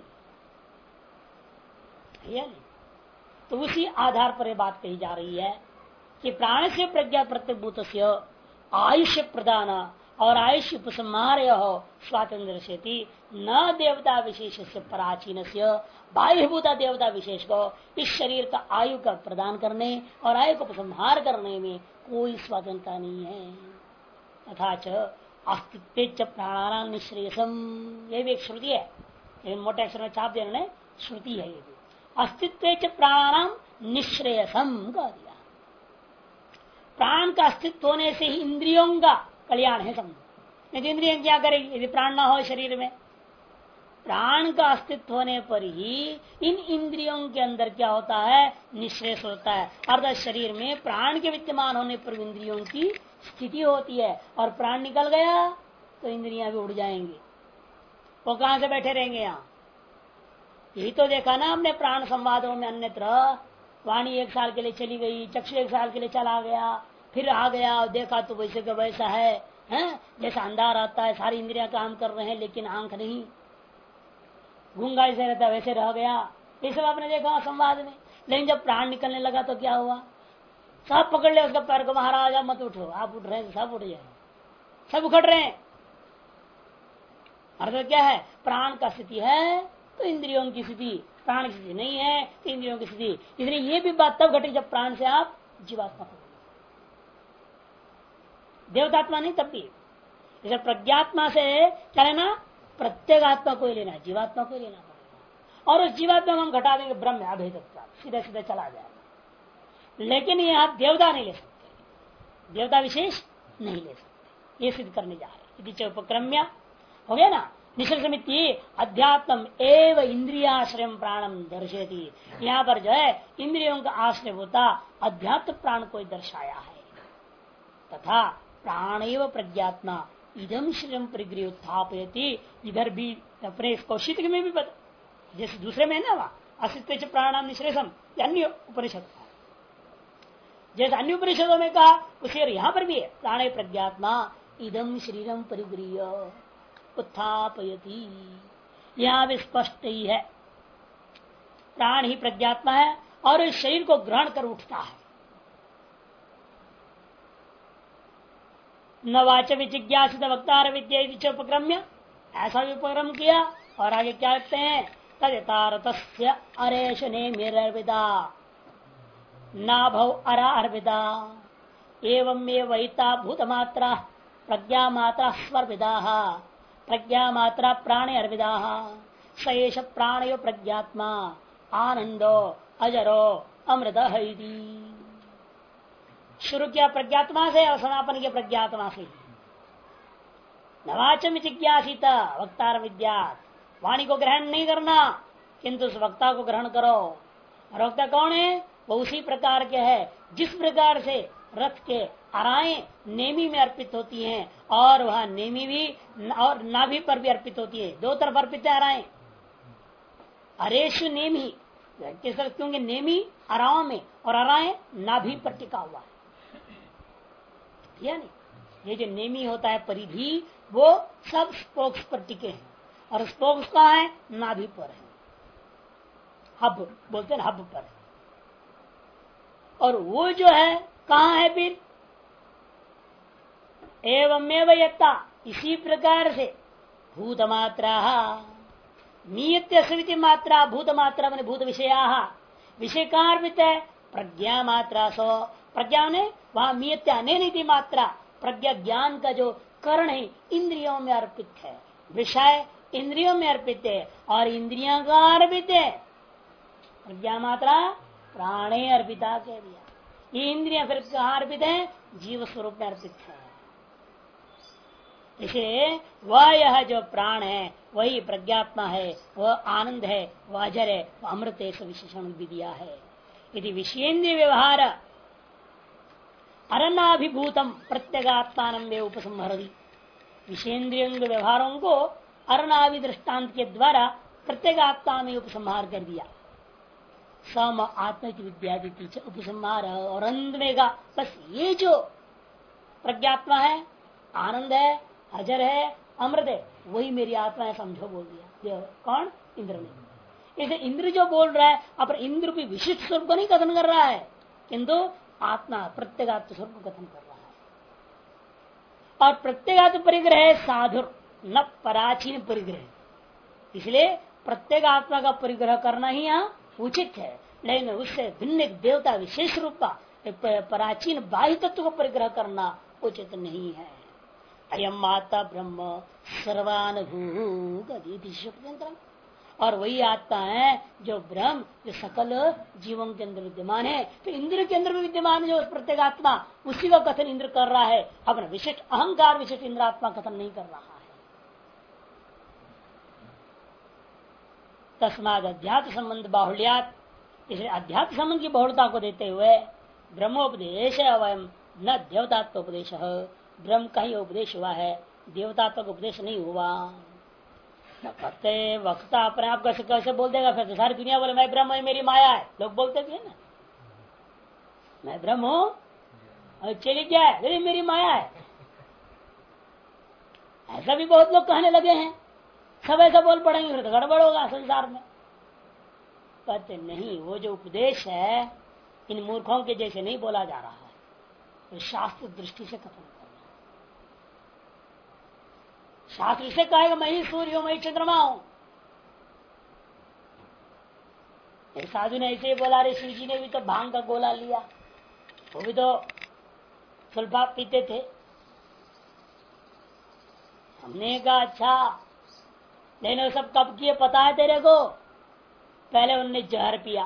नहीं? तो उसी आधार पर यह बात कही जा रही है कि प्राण से प्रज्ञा प्रत्यभूत आयुष्य प्रदान और आयुष्य उपसंहार स्वातंत्र से न देवता विशेष से पराचीन से, बाह्यभूता देवता विशेष को इस शरीर का आयु का प्रदान करने और आयु को उपसंहार करने में कोई स्वतंत्रता नहीं है। तथा च अस्तित्व प्राणानाम निश्रेयसम, ये भी एक श्रुति है, लेकिन मोटे अक्षर में छाप देने श्रुति है। ये भी अस्तित्व प्राणानाम निश्रेयसम कह दिया। प्राण का अस्तित्व होने से ही इंद्रियों का कल्याण है, समझो। नहीं तो इंद्रियां क्या करेगी यदि प्राण ना हो शरीर में? प्राण का अस्तित्व होने पर ही इन इंद्रियों के अंदर क्या होता है, निश्रेष होता है। अर्थात शरीर में प्राण के विद्यमान होने पर इंद्रियों की स्थिति होती है, और प्राण निकल गया तो इंद्रियां भी उड़ जाएंगी। वो कहां से बैठे रहेंगे यहाँ? यही तो देखा ना हमने प्राण संवादों में, अन्यत्र वाणी 1 साल के लिए चली गई, चक्षु 1 साल के लिए चला गया, फिर आ गया, देखा तो वैसे का वैसा है, जैसा अंधार आता है, सारी इंद्रियां काम कर रहे हैं लेकिन आंख नहीं, गूंगा ऐसे रहता वैसे रह गया। ये सब आपने देखा संवाद में। लेकिन जब प्राण निकलने लगा तो क्या हुआ? सब पकड़ ले उसका पैर को, महाराजा मत उठो, आप उठ रहे हैं सब उठ जाए, सब उखड़ रहे हैं। अर्थ क्या है? प्राण का स्थिति है तो इंद्रियों की स्थिति, प्राण की स्थिति नहीं है तो इंद्रियों की स्थिति। इसलिए ये भी बात तब घटी जब प्राण से आप जीवात्मा हो, देवतात्मा नहीं तब भी। इसे प्रज्ञात्मा से क्या लेना? प्रत्येगात्मा को ही लेना, जीवात्मा को ही लेना पड़ेगा। और उस जीवात्मा को हम घटा देंगे ब्रह्म अभेदत्व, सीधे सीधे चला जाएगा। लेकिन ये आप देवता नहीं ले सकते, देवता विशेष नहीं ले सकते, ये सिद्ध करने जा रहे। उपक्रम्य हो गया ना। निश्चय समिति अध्यात्म एवं इंद्रियाश्रय प्राणम दर्शेती, यहाँ पर जो है इंद्रियों का आश्रय होता अध्यात्म प्राण को दर्शाया है। तथा प्राण एवं प्रज्ञात्मा इदम श्रीरम परिगृह उत्थापयति, इधर भी अपने कौशिक में भी बता, जैसे दूसरे में है ना वहां अस्तित्व प्राणाम निश्रेषम, अन्य उपनिषद, जैसे अन्य उपनिषदों में कहा उसे यहां पर भी है, प्राणे प्रज्ञात्मा इदम शरीरम परिगृह उत्थापयति, यहां भी स्पष्ट ही है प्राण ही प्रज्ञात्मा है और इस शरीर को ग्रहण कर उठता है। न वाच विजिज्ञासित वक्तार विद्या उपक्रम्य, ऐसा भी उपक्रम किया और आगे क्या कहते हैं, तदतारतस्य अरेश ने मेरविदा नाभव अरा अर्विदा एवं में वहिता भूतमात्रा प्रज्ञा मात्रा स्वर्विदा प्रज्ञा मात्रा प्राणे अर्विदा सएष प्राणयो प्रज्ञात्मा आनंदो अजरो अमृत। शुरू किया प्रज्ञात्मा से और समापन किया प्रज्ञात्मा से। नवाचम जिज्ञासित वक्तार विद्यात, वाणी को ग्रहण नहीं करना किंतु उस वक्ता को ग्रहण करो। और वक्ता कौन है, वो उसी प्रकार के है जिस प्रकार से रथ के अराएं नेमी में अर्पित होती हैं और वह नेमी भी और नाभि पर भी अर्पित होती है, दो तरफ अर्पित है अराएं। अरेशु नेमी किस तरह, क्योंकि नेमी अराओं में और अराएं नाभि पर टिका हुआ है, यानी ये जो नेमी होता है परिधि वो सब स्पोक्स पर टिके हैं और स्पोक्स कहाँ है, नाभि पर है, हब बोलते हैं हब पर है। और वो जो है कहाँ है फिर, एवमेव यत्ता, इसी प्रकार से भूत मात्रा नियत्य सविति मात्रा, भूत मात्रा मैंने भूत विषया, विषय कहाँ अर्पित है, प्रज्ञा मात्रा सो, प्रज्ञा ने वहां नियत्य अनेनिति मात्रा, प्रज्ञा ज्ञान का जो करण है इंद्रियों में अर्पित है, विषय इंद्रियों में अर्पित है और इंद्रियां का अर्पित है, प्रज्ञा मात्रा प्राणे अर्पिता कह दिया। ये इंद्रियां फिर कहाँ अर्पित है, जीव स्वरूप में अर्पित है। इसे वह यह जो प्राण है वही प्रज्ञात्मा है, वह आनंद है, वह अजर है, वह अमृत है, विशेषण भी दिया है। यदि विषयेन्द्रिय व्यवहार अरणाभिभूतम प्रत्यगात्मान में उपसंहरति, विषेन्द्रिय व्यवहारों को अरणाभि दृष्टान्त के द्वारा प्रत्यगात्मा में उपसंहार कर दिया। सम आत्म विद्या उपसंहार, और अंत में का बस ये जो प्रज्ञात्मा है, आनंद है, अजर है, अमृत है, वही मेरी आत्मा है समझो बोल दिया। कौन, इंद्र ने। इसे इंद्र जो बोल रहा है अब इंद्र भी विशिष्ट स्वरूप को नहीं कथन कर रहा है किंतु आत्मा प्रत्यगात्म स्वरूप को कथन कर रहा है। और प्रत्यगात्म परिग्रह है साधुर न पराचीन परिग्रह, इसलिए प्रत्यगात्मा का परिग्रह करना ही यहाँ उचित है, लेकिन उससे भिन्न एक देवता विशेष रूप का प्राचीन बाह्य तत्व को परिग्रह करना उचित नहीं है। अयम माता ब्रह्म सर्वानुभूत, और वही आत्मा है जो ब्रह्म जो सकल जीवों के अंदर विद्यमान है, तो इंद्र के अंदर भी विद्यमान है जो प्रत्येगात्मा, उसी का कथन इंद्र कर रहा है, अपना विशिष्ट अहंकार विशिष्ट इंद्रात्मा कथन नहीं कर रहा है। तस्माद अध्यात्म संबंध बाहुल्यात, इसलिए अध्यात्म संबंध की बहुलता को देते हुए ब्रह्मोपदेश अवयम न देवतात्मोपदेश, ब्रह्म का ही उपदेश हुआ है, देवतात्मक उपदेश नहीं हुआ। कहते वक्ता अपने आप कैसे बोल देगा, फिर सारी दुनिया बोले मैं ब्रह्म हूं मेरी माया है, लोग बोलते थे ना मैं ब्रह्म हूं और चली जाए लेकिन मेरी माया है, ऐसा भी बहुत लोग कहने लगे हैं। सब ऐसा बोल पड़ेंगे फिर तो गड़बड़ होगा संसार में। कहते नहीं, वो जो उपदेश है इन मूर्खों के जैसे नहीं बोला जा रहा है, तो शास्त्र दृष्टि से कथन करना। शास्त्र से कहेगा मैं ही सूर्य हूं, मैं ही चंद्रमा हूं। एक साधु ने ऐसे ही बोला, रे शिव जी ने भी तो भांग का गोला लिया, वो भी तो सुल्फा पीते थे। हमने कहा अच्छा, लेकिन वो सब कब किए पता है तेरे को, पहले उनने जहर पिया,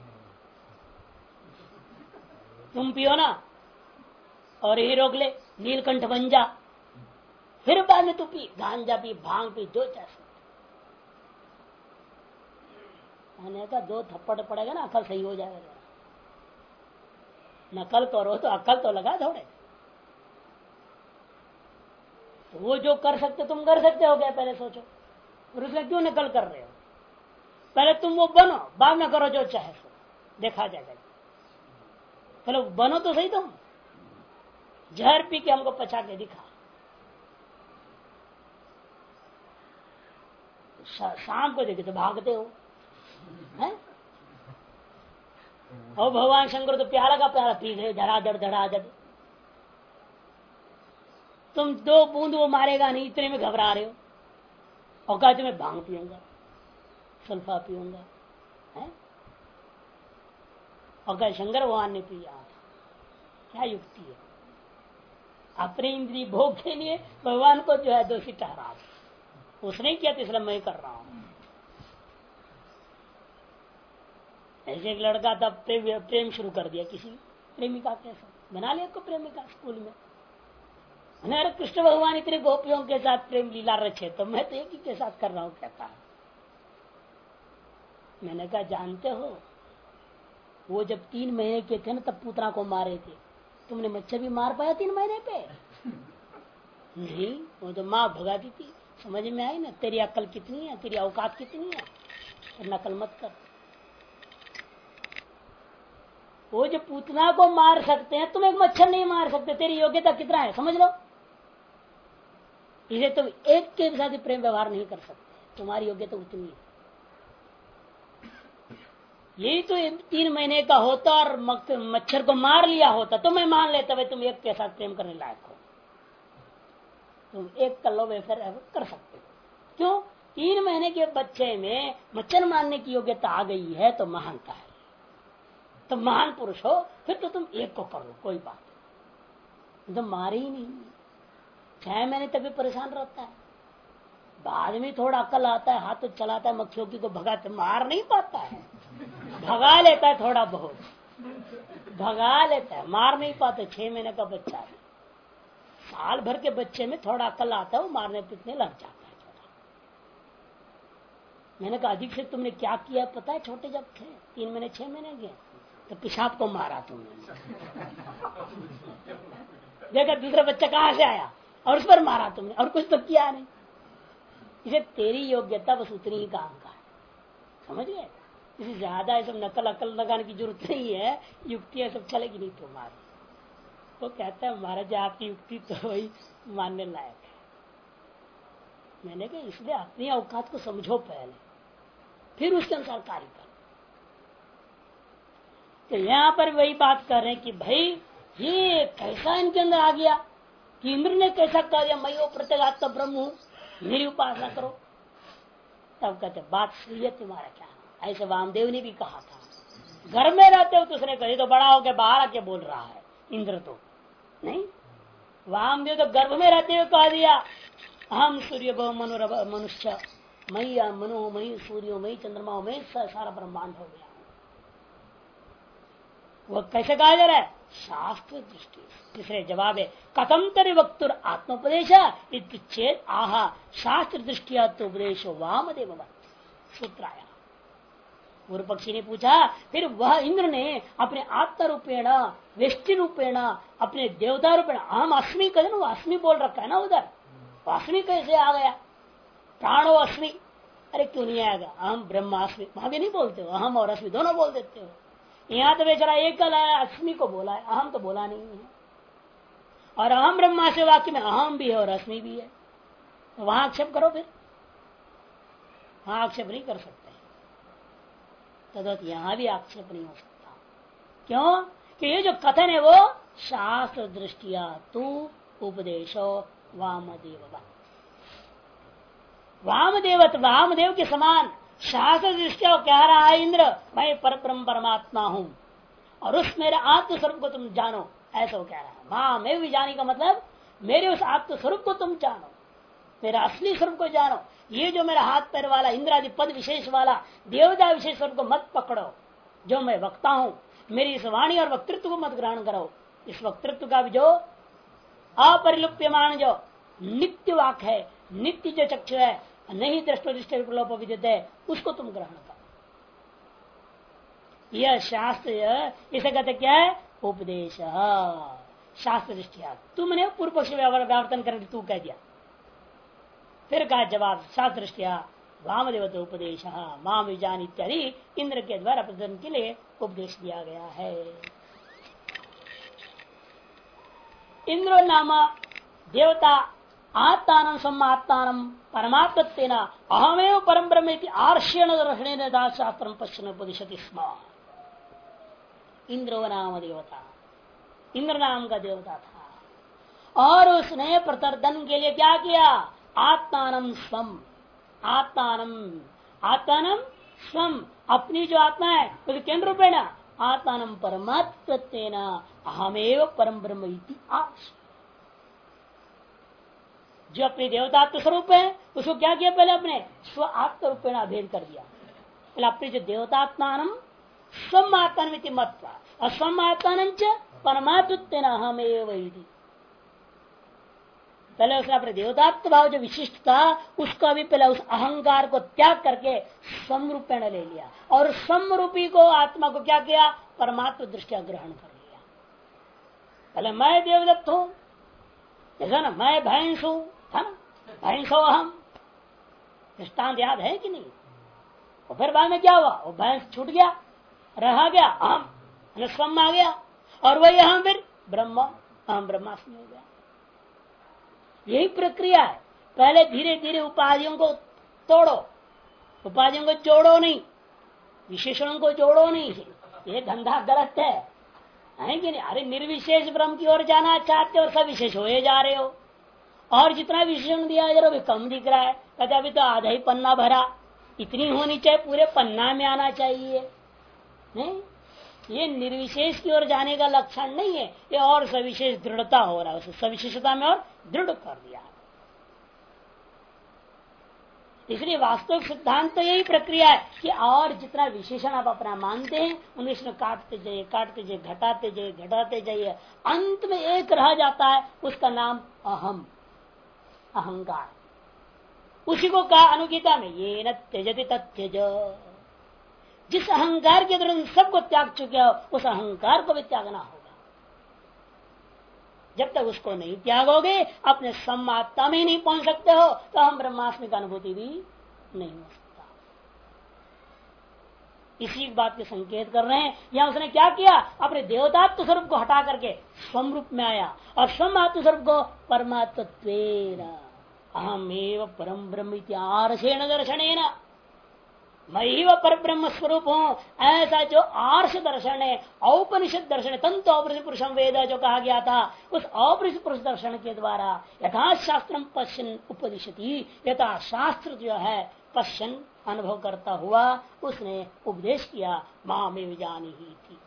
तुम पियो ना और यही रोक ले, नीलकंठ बन जा, फिर बाद में तू पी, गांजा पी, भांग पी, जो चाहे। मैंने कहा दो थप्पड़ पड़ेगा ना अकल सही हो जाएगा, नकल करो तो अकल तो लगा थोड़े। तो वो जो कर सकते तुम कर सकते हो क्या, पहले सोचो। फिर उसमें क्यों नकल कर रहे हो? पहले तुम वो बनो, बाद में करो जो चाहे सो, देखा जाएगा। पहले बनो तो सही तुम। जहर पी के हमको पचा के दिखा। शाम को देखे तो भागते हो हैं? और भगवान शंकर तो प्याला का प्याला पी गए, धड़ाधड़। तुम 2 बूंद वो मारेगा नहीं, इतने में घबरा रहे हो। और कहते मैं भांग पीऊंगा, सल्फा पीऊंगा है? और कह शंकर भगवान ने पिया। क्या युक्ति है? अपने इंद्रिय भोग के लिए भगवान को जो है दोषी ठहरा। उसने किया तो इसलिए मैं कर रहा हूं। ऐसे एक लड़का था, प्रेम शुरू कर दिया किसी प्रेमिका के साथ, बना लिया को प्रेमिका स्कूल में। अरे कृष्ण भगवान इतने गोपियों के साथ प्रेम लीला रचे, तो मैं तो एक ही के साथ कर रहा हूं, कहता है। मैंने कहा जानते हो, वो जब 3 महीने के थे ना तब पूतना को मारे थे। तुमने मच्छर भी मार पाया 3 महीने पे? नहीं, वो तो माँ भगाती थी। समझ में आई ना, तेरी अक्ल कितनी है, तेरी औकात कितनी है, और नकल मत कर। वो जो पूतना को मार सकते हैं, तुम एक मच्छर नहीं मार सकते। तेरी योग्यता कितना है समझ लो। इसे तुम एक के साथ प्रेम व्यवहार नहीं कर सकते, तुम्हारी योग्यता उतनी है। यही तो 3 महीने का होता और मच्छर को मार लिया होता तो मैं मान लेता भाई तुम एक के साथ प्रेम करने लायक हो, तुम एक कर लो, वेफेयर कर सकते हो। क्यों? 3 महीने के बच्चे में मच्छर मारने की योग्यता आ गई है तो महानता है, तो महान पुरुष हो। फिर तो तुम एक को कर लो, कोई बात नहीं। तो मारे ही नहीं, 6 महीने तक भी परेशान रहता है। बाद में थोड़ा अकल आता है, हाथ तो चलाता है, मक्खियों की को भगाते, मार नहीं पाता है, भगा लेता है, थोड़ा बहुत भगा लेता है, मार नहीं पाते। 6 महीने का बच्चा है, साल भर के बच्चे में थोड़ा अकल आता है, वो मारने पीटने लग जाता है छोटा। मैंने कहा अधिक से तुमने क्या किया पता है? छोटे जब थे 3 महीने 6 महीने के, तो पेशाब को मारा तुमने। देखा दूसरा बच्चा कहां से आया और उस पर मारा तुमने, और कुछ तो किया नहीं। इसे तेरी योग्यता बस उतनी ही काम का है, समझ गए? इसे ज्यादा सब नकल अकल लगाने की जरूरत नहीं है, युक्तियां सब चलेगी नहीं तुम्हारी। तो कहता है महाराज आपकी युक्ति तो वही मानने लायक है। मैंने कहा इसलिए अपनी औकात को समझो पहले, फिर उसके अनुसार कार्य करो। तो यहाँ पर वही बात कर रहे हैं कि भाई ये कैसा इनके अंदर आ गया कि इंद्र ने कैसा कह दिया मैं वो प्रत्यगात्म ब्रह्म हूं, मेरी उपासना करो। तब कहते बात सही है तुम्हारा, क्या ऐसे वामदेव ने भी कहा था। घर में रहते हो तो उसने कही, तो बड़ा होकर बाहर आके बोल रहा है इंद्र तो नहीं। वामदेव तो गर्भ में रहते हुए कह दिया अहम सूर्य बहु मनुष्य, मई मनु मई सूर्यो मई चंद्रमा मई सारा ब्रह्मांड हो गया। वो कैसे कहा जा रहा है? शास्त्र दृष्टि। तीसरे जवाब है कथम तरी वक्तुर आत्मोपदेश चेत आहा शास्त्र दृष्टिया तो उपदेश वामदेव सूत्र आया। पूर्व पक्षी ने पूछा फिर वह इंद्र ने अपने आत्म रूपेण वेष्टि रूपेण अपने देवता रूपेण अहम अस्मि कहे ना, अस्मि बोल रखा है ना उधर, अस्मि कैसे आ गया? प्राणो अस्मि, अरे क्यों नहीं आएगा? अहम ब्रह्मास्मि वहां भी नहीं बोलते हो, अहम और अस्मि दोनों बोल देते हो। यहाँ तो बेचारा एक कल है, अस्मि को बोला है, अहम तो बोला नहीं है। और अहम ब्रह्मा से वाक्य में अहम भी है और अस्मि भी है, तो वहां आक्षेप करो, फिर वहां आक्षेप नहीं कर सकते। तदत यहां भी आक्षेप नहीं हो सकता। क्यों? कि ये जो कथन है वो शास्त्र दृष्टिया तू उपदेशो वामदेव, वामदेव के समान शास्त्र दृष्टिया कह रहा है इंद्र मैं परब्रह्म परमात्मा हूं और उस मेरे आत्मस्वरूप को तुम जानो, ऐसा वो कह रहा है। मां मैं भी जाने का मतलब मेरे उस आत्मस्वरूप को तुम जानो, मेरा असली स्वरूप को जानो। ये जो मेरा हाथ पैर वाला इंद्रादि पद विशेष वाला देवता विशेष स्वरूप को मत पकड़ो, जो मैं वक्ता हूं मेरी इस वाणी और वक्तृत्व को मत ग्रहण करो। इस वक्तृत्व का भी जो अपरिलुप्यमान जो नित्य वाक है, नित्य जो चक्षु है, नहीं दृष्टोप विद्यते है, उसको तुम ग्रहण करो। यह शास्त्र इसे कहते क्या है? उपदेश। शास्त्र दृष्टिया तुमने पूर्व पक्ष व्यावर्तन करके तू कह दिया फिर कहा जवाब शास्त्रष्टिया वामदेव तो उपदेश माम विजान इत्यादि इंद्र के द्वारा प्रदर्शन के लिए उपदेश दिया गया है। इंद्र नाम देवता आत्मान सम्मात्मान परमात्मत्वेन अहमेव परम ब्रह्म आर्ष्यण दर्शनेन शास्त्रम पश्चिम उपदिशति स्म। इंद्रो नाम देवता, इंद्र नाम का देवता था और उसने प्रतर्दन के लिए क्या किया? आत्मानम स्वम, आत्मानम स्वम, अपनी जो आत्मा है उसके केंद्र रूपेण आत्मानम परमात्मत्वेन अहमेव परम ब्रह्म इति आश। जो अपने देवतात्व स्वरूप है उसको क्या किया? पहले अपने स्व आत्म रूपेण अभेद कर दिया। पहले अपने जो देवतात्मान स्वम आत्मान मत्वा और स्वम आत्मान परमात्मत्वेन अहमेव इति। पहले उसने अपने देवतात्व भाव जो विशिष्ट था उसका भी पहले उस अहंकार को त्याग करके स्वम रूपेण ले लिया और स्वम रूपी को आत्मा को क्या किया? परमात्म दृष्टिया ग्रहण कर लिया। पहले मैं देवदत्त हूं, जैसा ना मैं भैंस हूं, था ना, भैंसो अहम, दृष्टांत याद है कि नहीं? और फिर बाद में क्या हुआ? वो भैंस छूट गया, रहा गया अहम, स्वम आ गया और वही अहम फिर ब्रह्म, अहम ब्रह्मास्मि हो गया। यही प्रक्रिया है। पहले धीरे धीरे उपाधियों को तोड़ो, उपाधियों को जोड़ो नहीं, विशेषणों को जोड़ो नहीं, ये धंधा गलत है कि नहीं? अरे निर्विशेष ब्रह्म की ओर जाना चाहते हो और सब विशेष होए जा रहे हो और जितना विशेषण दिया जा रहा है कम दिख रहा है। कहते अभी तो आधा ही पन्ना भरा, इतनी होनी चाहिए, पूरे पन्ना में आना चाहिए। नहीं, ये निर्विशेष की ओर जाने का लक्षण नहीं है, ये और सविशेष दृढ़ता हो रहा है, उसे सविशेषता में और दृढ़ कर दिया। इसलिए वास्तविक सिद्धांत तो यही प्रक्रिया है कि और जितना विशेषण आप अपना मानते हैं उन विशेषण काटते जाइए, घटाते जाइए, अंत में एक रह जाता है, उसका नाम अहम, अहंकार। उसी को कहा अनुगीता में ये न त्यजति तत्यज। जिस अहंकार के द्वारा सबको त्याग चुके हो उस अहंकार को भी त्यागना होगा। जब तक उसको नहीं त्यागोगे अपने सम्मात्मा में ही नहीं पहुंच सकते हो तो हम ब्रह्मास्मि का अनुभूति भी नहीं हो सकता। इसी बात के संकेत कर रहे हैं। यहां उसने क्या किया? अपने देवतात्व स्वरूप को हटा करके स्वम रूप में आया और स्वम आत्म स्वरूप को परमात्मत्वेन अहमेव परम ब्रह्म आर्षेण दर्शनेन, मैं ही वह पर ब्रह्म स्वरूप हूं, ऐसा जो आर्ष दर्शन है, औपनिषद दर्शन है, तंतु अपरिषद पुरुषम वेद जो कहा गया था, उस अपरिषद पुरुष दर्शन के द्वारा यथा शास्त्रम पश्यन उपदिशति, यथा शास्त्र जो है पश्यन अनुभव करता हुआ उसने उपदेश किया, मामेव जानी ही थी।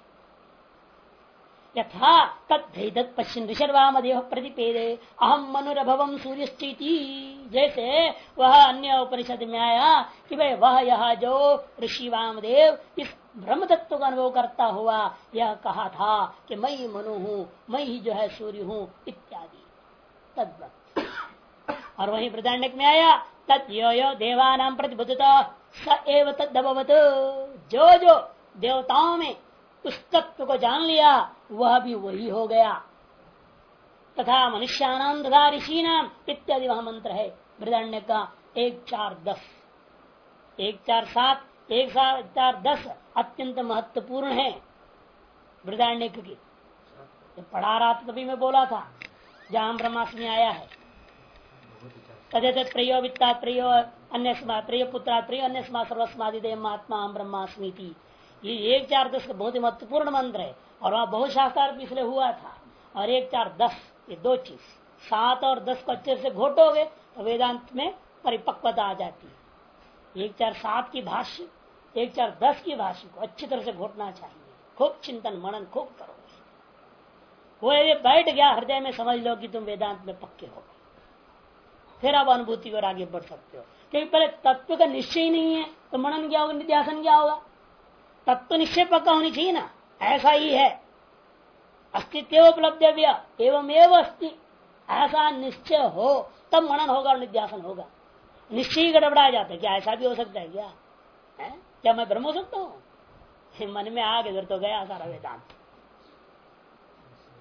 यथा तद्भेदत पश्चिम ऋषर्वामदेव प्रतिपेदे अहम मनुरभवम सूर्यश्चिति, जैसे वह अन्य उपनिषद में आया कि भाई वह यह जो ऋषि वामदेव इस ब्रह्म तत्व का अनुभव करता हुआ यह कहा था कि मैं ही मनु हूँ, मैं ही जो है सूर्य हूँ इत्यादि तद्वत। और वही बृहदारण्यक में आया तद्यो देवानां प्रतिबद्धता स एव तद्भवत, जो जो देवताओं में उस तत्व को जान लिया वह भी वही हो गया। तथा मनुष्यानाम तथा ऋषि नाम इत्यादि वह मंत्र है बृहदारण्यक का 1-4-10, 1-4-7, 1-4-10 अत्यंत महत्वपूर्ण है बृहदारण्यक की। पढ़ा रहा था तभी मैं बोला था जहां ब्रह्मास्मि आया है तदेत प्रयो वित्ता प्रयो अन्य प्रयो पुत्रा प्रयो अन्य सर्वस्मादिदेव महात्मा ब्रह्मास्मि। ये 1-4-10 का बहुत ही महत्वपूर्ण मंत्र है और वहां बहुत शास्त्रार्थ पिछले हुआ था। और 1-4-10 ये दो चीज 7 और 10 को अच्छे से घोटोगे तो वेदांत में परिपक्वता आ जाती है। 1-4-7 की भाष्य 1-4-10 की भाष्य को अच्छी तरह से घोटना चाहिए। खूब चिंतन मनन खूब करो, वो यदि बैठ गया हृदय में समझ लो कि तुम वेदांत में पक्के हो, फिर आप अनुभूति और आगे बढ़ सकते हो। क्योंकि पहले तत्व का निश्चय ही नहीं है तो मनन क्या होगा, निध्यासन क्या होगा? तत्व निश्चय पक्का होनी चाहिए ना, ऐसा ही है अस्तित्व उपलब्धव्य एवं एवं अस्ति, ऐसा निश्चय हो तब मनन होगा और निध्यासन होगा। निश्चय ही गड़बड़ा जाता है, क्या ऐसा भी हो सकता है क्या? है? क्या मैं ब्रह्म हो सकता हूँ? मन में आ गया तो गया सारा वेदांत,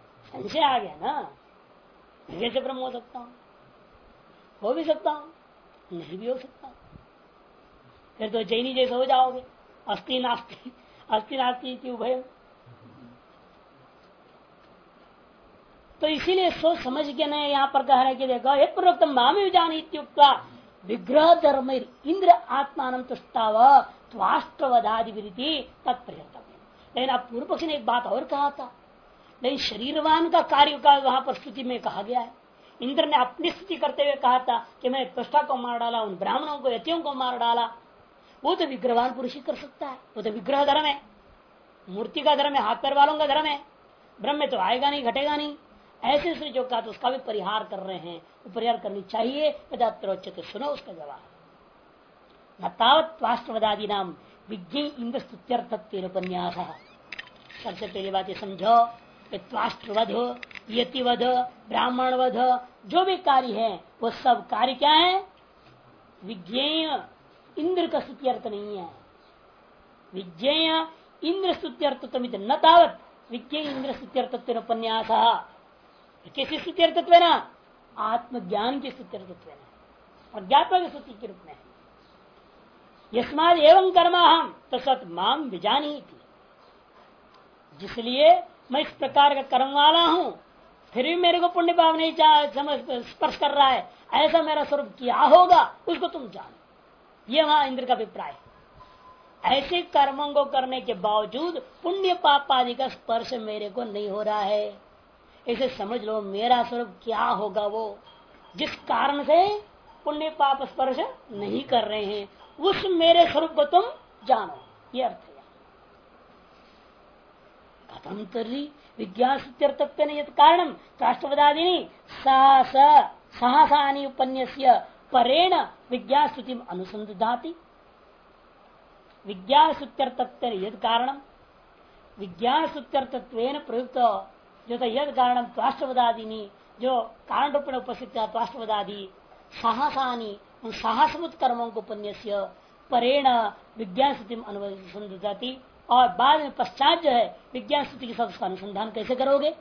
संशय आ गया ना, कैसे ब्रह्म हो सकता हूँ? हो भी सकता हूँ नहीं भी हो सकता, फिर तो जैनी जैसे हो जाओगे, अस्थि नास्ति अस्थि नास्ति उभय। तो इसीलिए सोच समझ के न यहाँ पर कह रहे कि देखो एक पूर्वक मामी जानी विग्रह धर्म इंद्र आत्मान तुष्टाव त्वाष्ट्रवधादि विरीति तत्पर्यतव्य। लेकिन आप पूर्व पक्ष ने एक बात और कहा था, लेकिन शरीरवान का कार्य का वहां पर स्तुति में कहा गया है। इंद्र ने अपनी स्तुति करते हुए कहा था कि मैं त्वष्टा को मार डाला, उन ब्राह्मणों को यतियों को मार डाला। वो तो विग्रहवान पुरुष ही कर सकता है, वो तो विग्रह धर्म है, मूर्ति का धर्म है, हाथ पैर वालों का धर्म है। ब्रह्म में तो आएगा नहीं घटेगा नहीं। ऐसे से जो कहा तो उसका भी परिहार कर रहे हैं, वो परिहार करनी चाहिए। यदात्रोच्यते सुनो उसका जवाब। न तावत त्वाष्ट्रवदादि नाम विज्ञ इंद्र स्तुत्यर्थत्वेन उपन्यास। सबसे पहली बात ये समझो कि त्वाष्ट्रवध, यतिवध, ब्राह्मण वध जो भी कार्य है वो सब कार्य क्या है? विज्ञेय इंद्र का स्तुत्यर्थ नहीं है। विज्ञेय इंद्र स्तुत्यर्थत्व न तावत विज्ञेय इंद्र स्तुत्यर्थत्वेन उपन्यास। किसी स्तुत्यर्थत्व ना आत्मज्ञान की स्तुत्यर्थत्व और ज्ञात्मा की स्तुति के रूप में। यस्माद एवं कर्म हम तो सत माम विजानी थी, जिसलिए मैं इस प्रकार का कर्म वाला हूं, फिर भी मेरे को पुण्य पाप नहीं स्पर्श कर रहा है, ऐसा मेरा स्वरूप क्या होगा उसको तुम जानो। ये वहां इंद्र का अभिप्राय है। ऐसे कर्मों को करने के बावजूद पुण्य पाप आदि का स्पर्श मेरे को नहीं हो रहा है, इसे समझ लो मेरा स्वरूप क्या होगा। वो जिस कारण से पुण्य पाप स्पर्श नहीं कर रहे हैं उस मेरे स्वरूप को तुम जानो, ये अर्थ है। कथम तर्हि विज्ञान स्तुत्यर्थत्वेन कारणम राष्ट्रपदादिनी साहसानी उपन्यास्य परेण विज्ञान स्तुति अनुसंधाति। विज्ञान स्तुत्यर्थत्वेन यद कारणम, विज्ञान स्तुत्यर्थत्वेन प्रयुक्त जो था यद कारणम त्वाष्ट्रवदादिनी, जो कारण रूप में उपस्थित था त्वाष्ट्रवदादि साहसानी, उन साहसभूत कर्मों को उपन्यास्य परेण विज्ञान स्तुति अनुसंधाति। और बाद में पश्चात जो है विज्ञान स्तुति के साथ उसका अनुसंधान कैसे करोगे?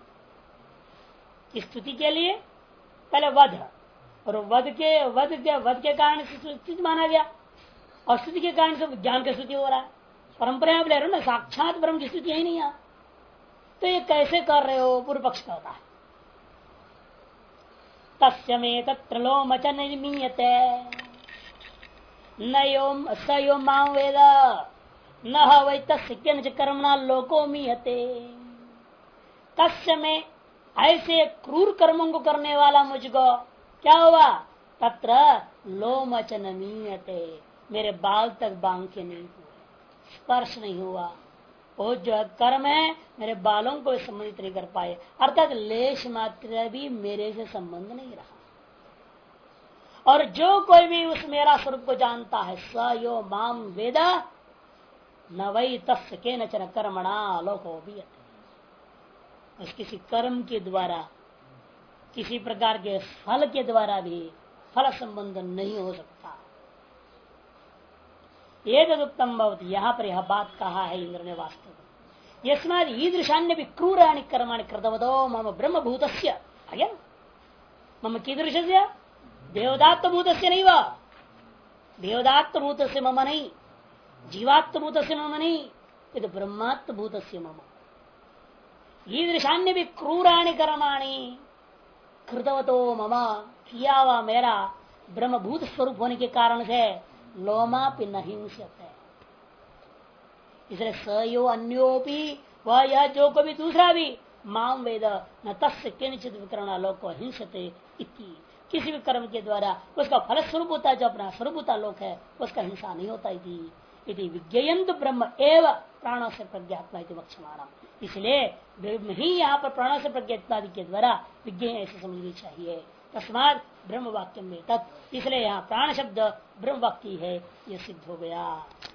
स्तुति के लिए पहले वध, और वध के कारण स्तुति माना गया, और स्तुति के कारण से विज्ञान की स्तुति हो रहा है। परंपरा में ले रहे हो ना, साक्षात ब्रह्म की स्तुति है ही नहीं यहाँ, तो ये कैसे कर रहे हो? पूर्व पक्ष कहता है तस्य में तत्र लोमच निर्मीयते न योम स यो मां वेद न वै तस्य किंच कर्मणा लोको मीयते। तस्य में ऐसे क्रूर कर्मों को करने वाला मुझको क्या हुआ? तत्र लोमच न मीयते, मेरे बाल तक बांके नहीं हुए, स्पर्श नहीं हुआ। वो जो कर्म है मेरे बालों को संबंधित नहीं कर पाए, अर्थात लेश मात्र भी मेरे से संबंध नहीं रहा। और जो कोई भी उस मेरा स्वरूप को जानता है, स यो माम वेद न वही तस्य के नचन कर्मणा लोको भी, उस किसी कर्म के द्वारा किसी प्रकार के फल के द्वारा भी फल संबंध नहीं हो सकता। ये तदुत्तम भवति, यहाँ पर यह बात कहा है इंद्र ने वास्तव में। यस्माद ईदृशान्य भी क्रूराणि कर्माणि कृतवतो मम ब्रह्मभूतस्य अयम, मम कीदृशस्य देवदात्मभूतस्य नहीं, वह देवदात्मभूतस्य मम नहीं, जीवात्मभूतस्य मम नहीं, ये तो ब्रह्मात्मभूतस्य मम। ईदृशान्य भी क्रूराणि कर्माणि कृतवतो मम, किया हुआ मेरा ब्रह्मभूत स्वरूप होने के कारण से लोमा भी नहीं हिंसते। इसलिए सयो अन्योपि, वह यह जो कभी दूसरा भी माम वेद न तस्य किंचित विकरण लोक हिंसते, किसी भी कर्म के द्वारा उसका फल स्वरूप होता है, जो अपना स्वरूप होता लोक है उसका हिंसा नहीं होता। यदि विज्ञयंत ब्रह्म एवं प्राणों से प्रज्ञात्मा वक्षमाणम, इसलिए ब्रह्म ही यहाँ पर प्राणों से प्रज्ञा के द्वारा विज्ञ ऐसे समझनी चाहिए। तस्मात ब्रह्म वाक्य में तत्, इसलिए यहाँ प्राण शब्द ब्रह्म वाक्य है, यह सिद्ध हो गया।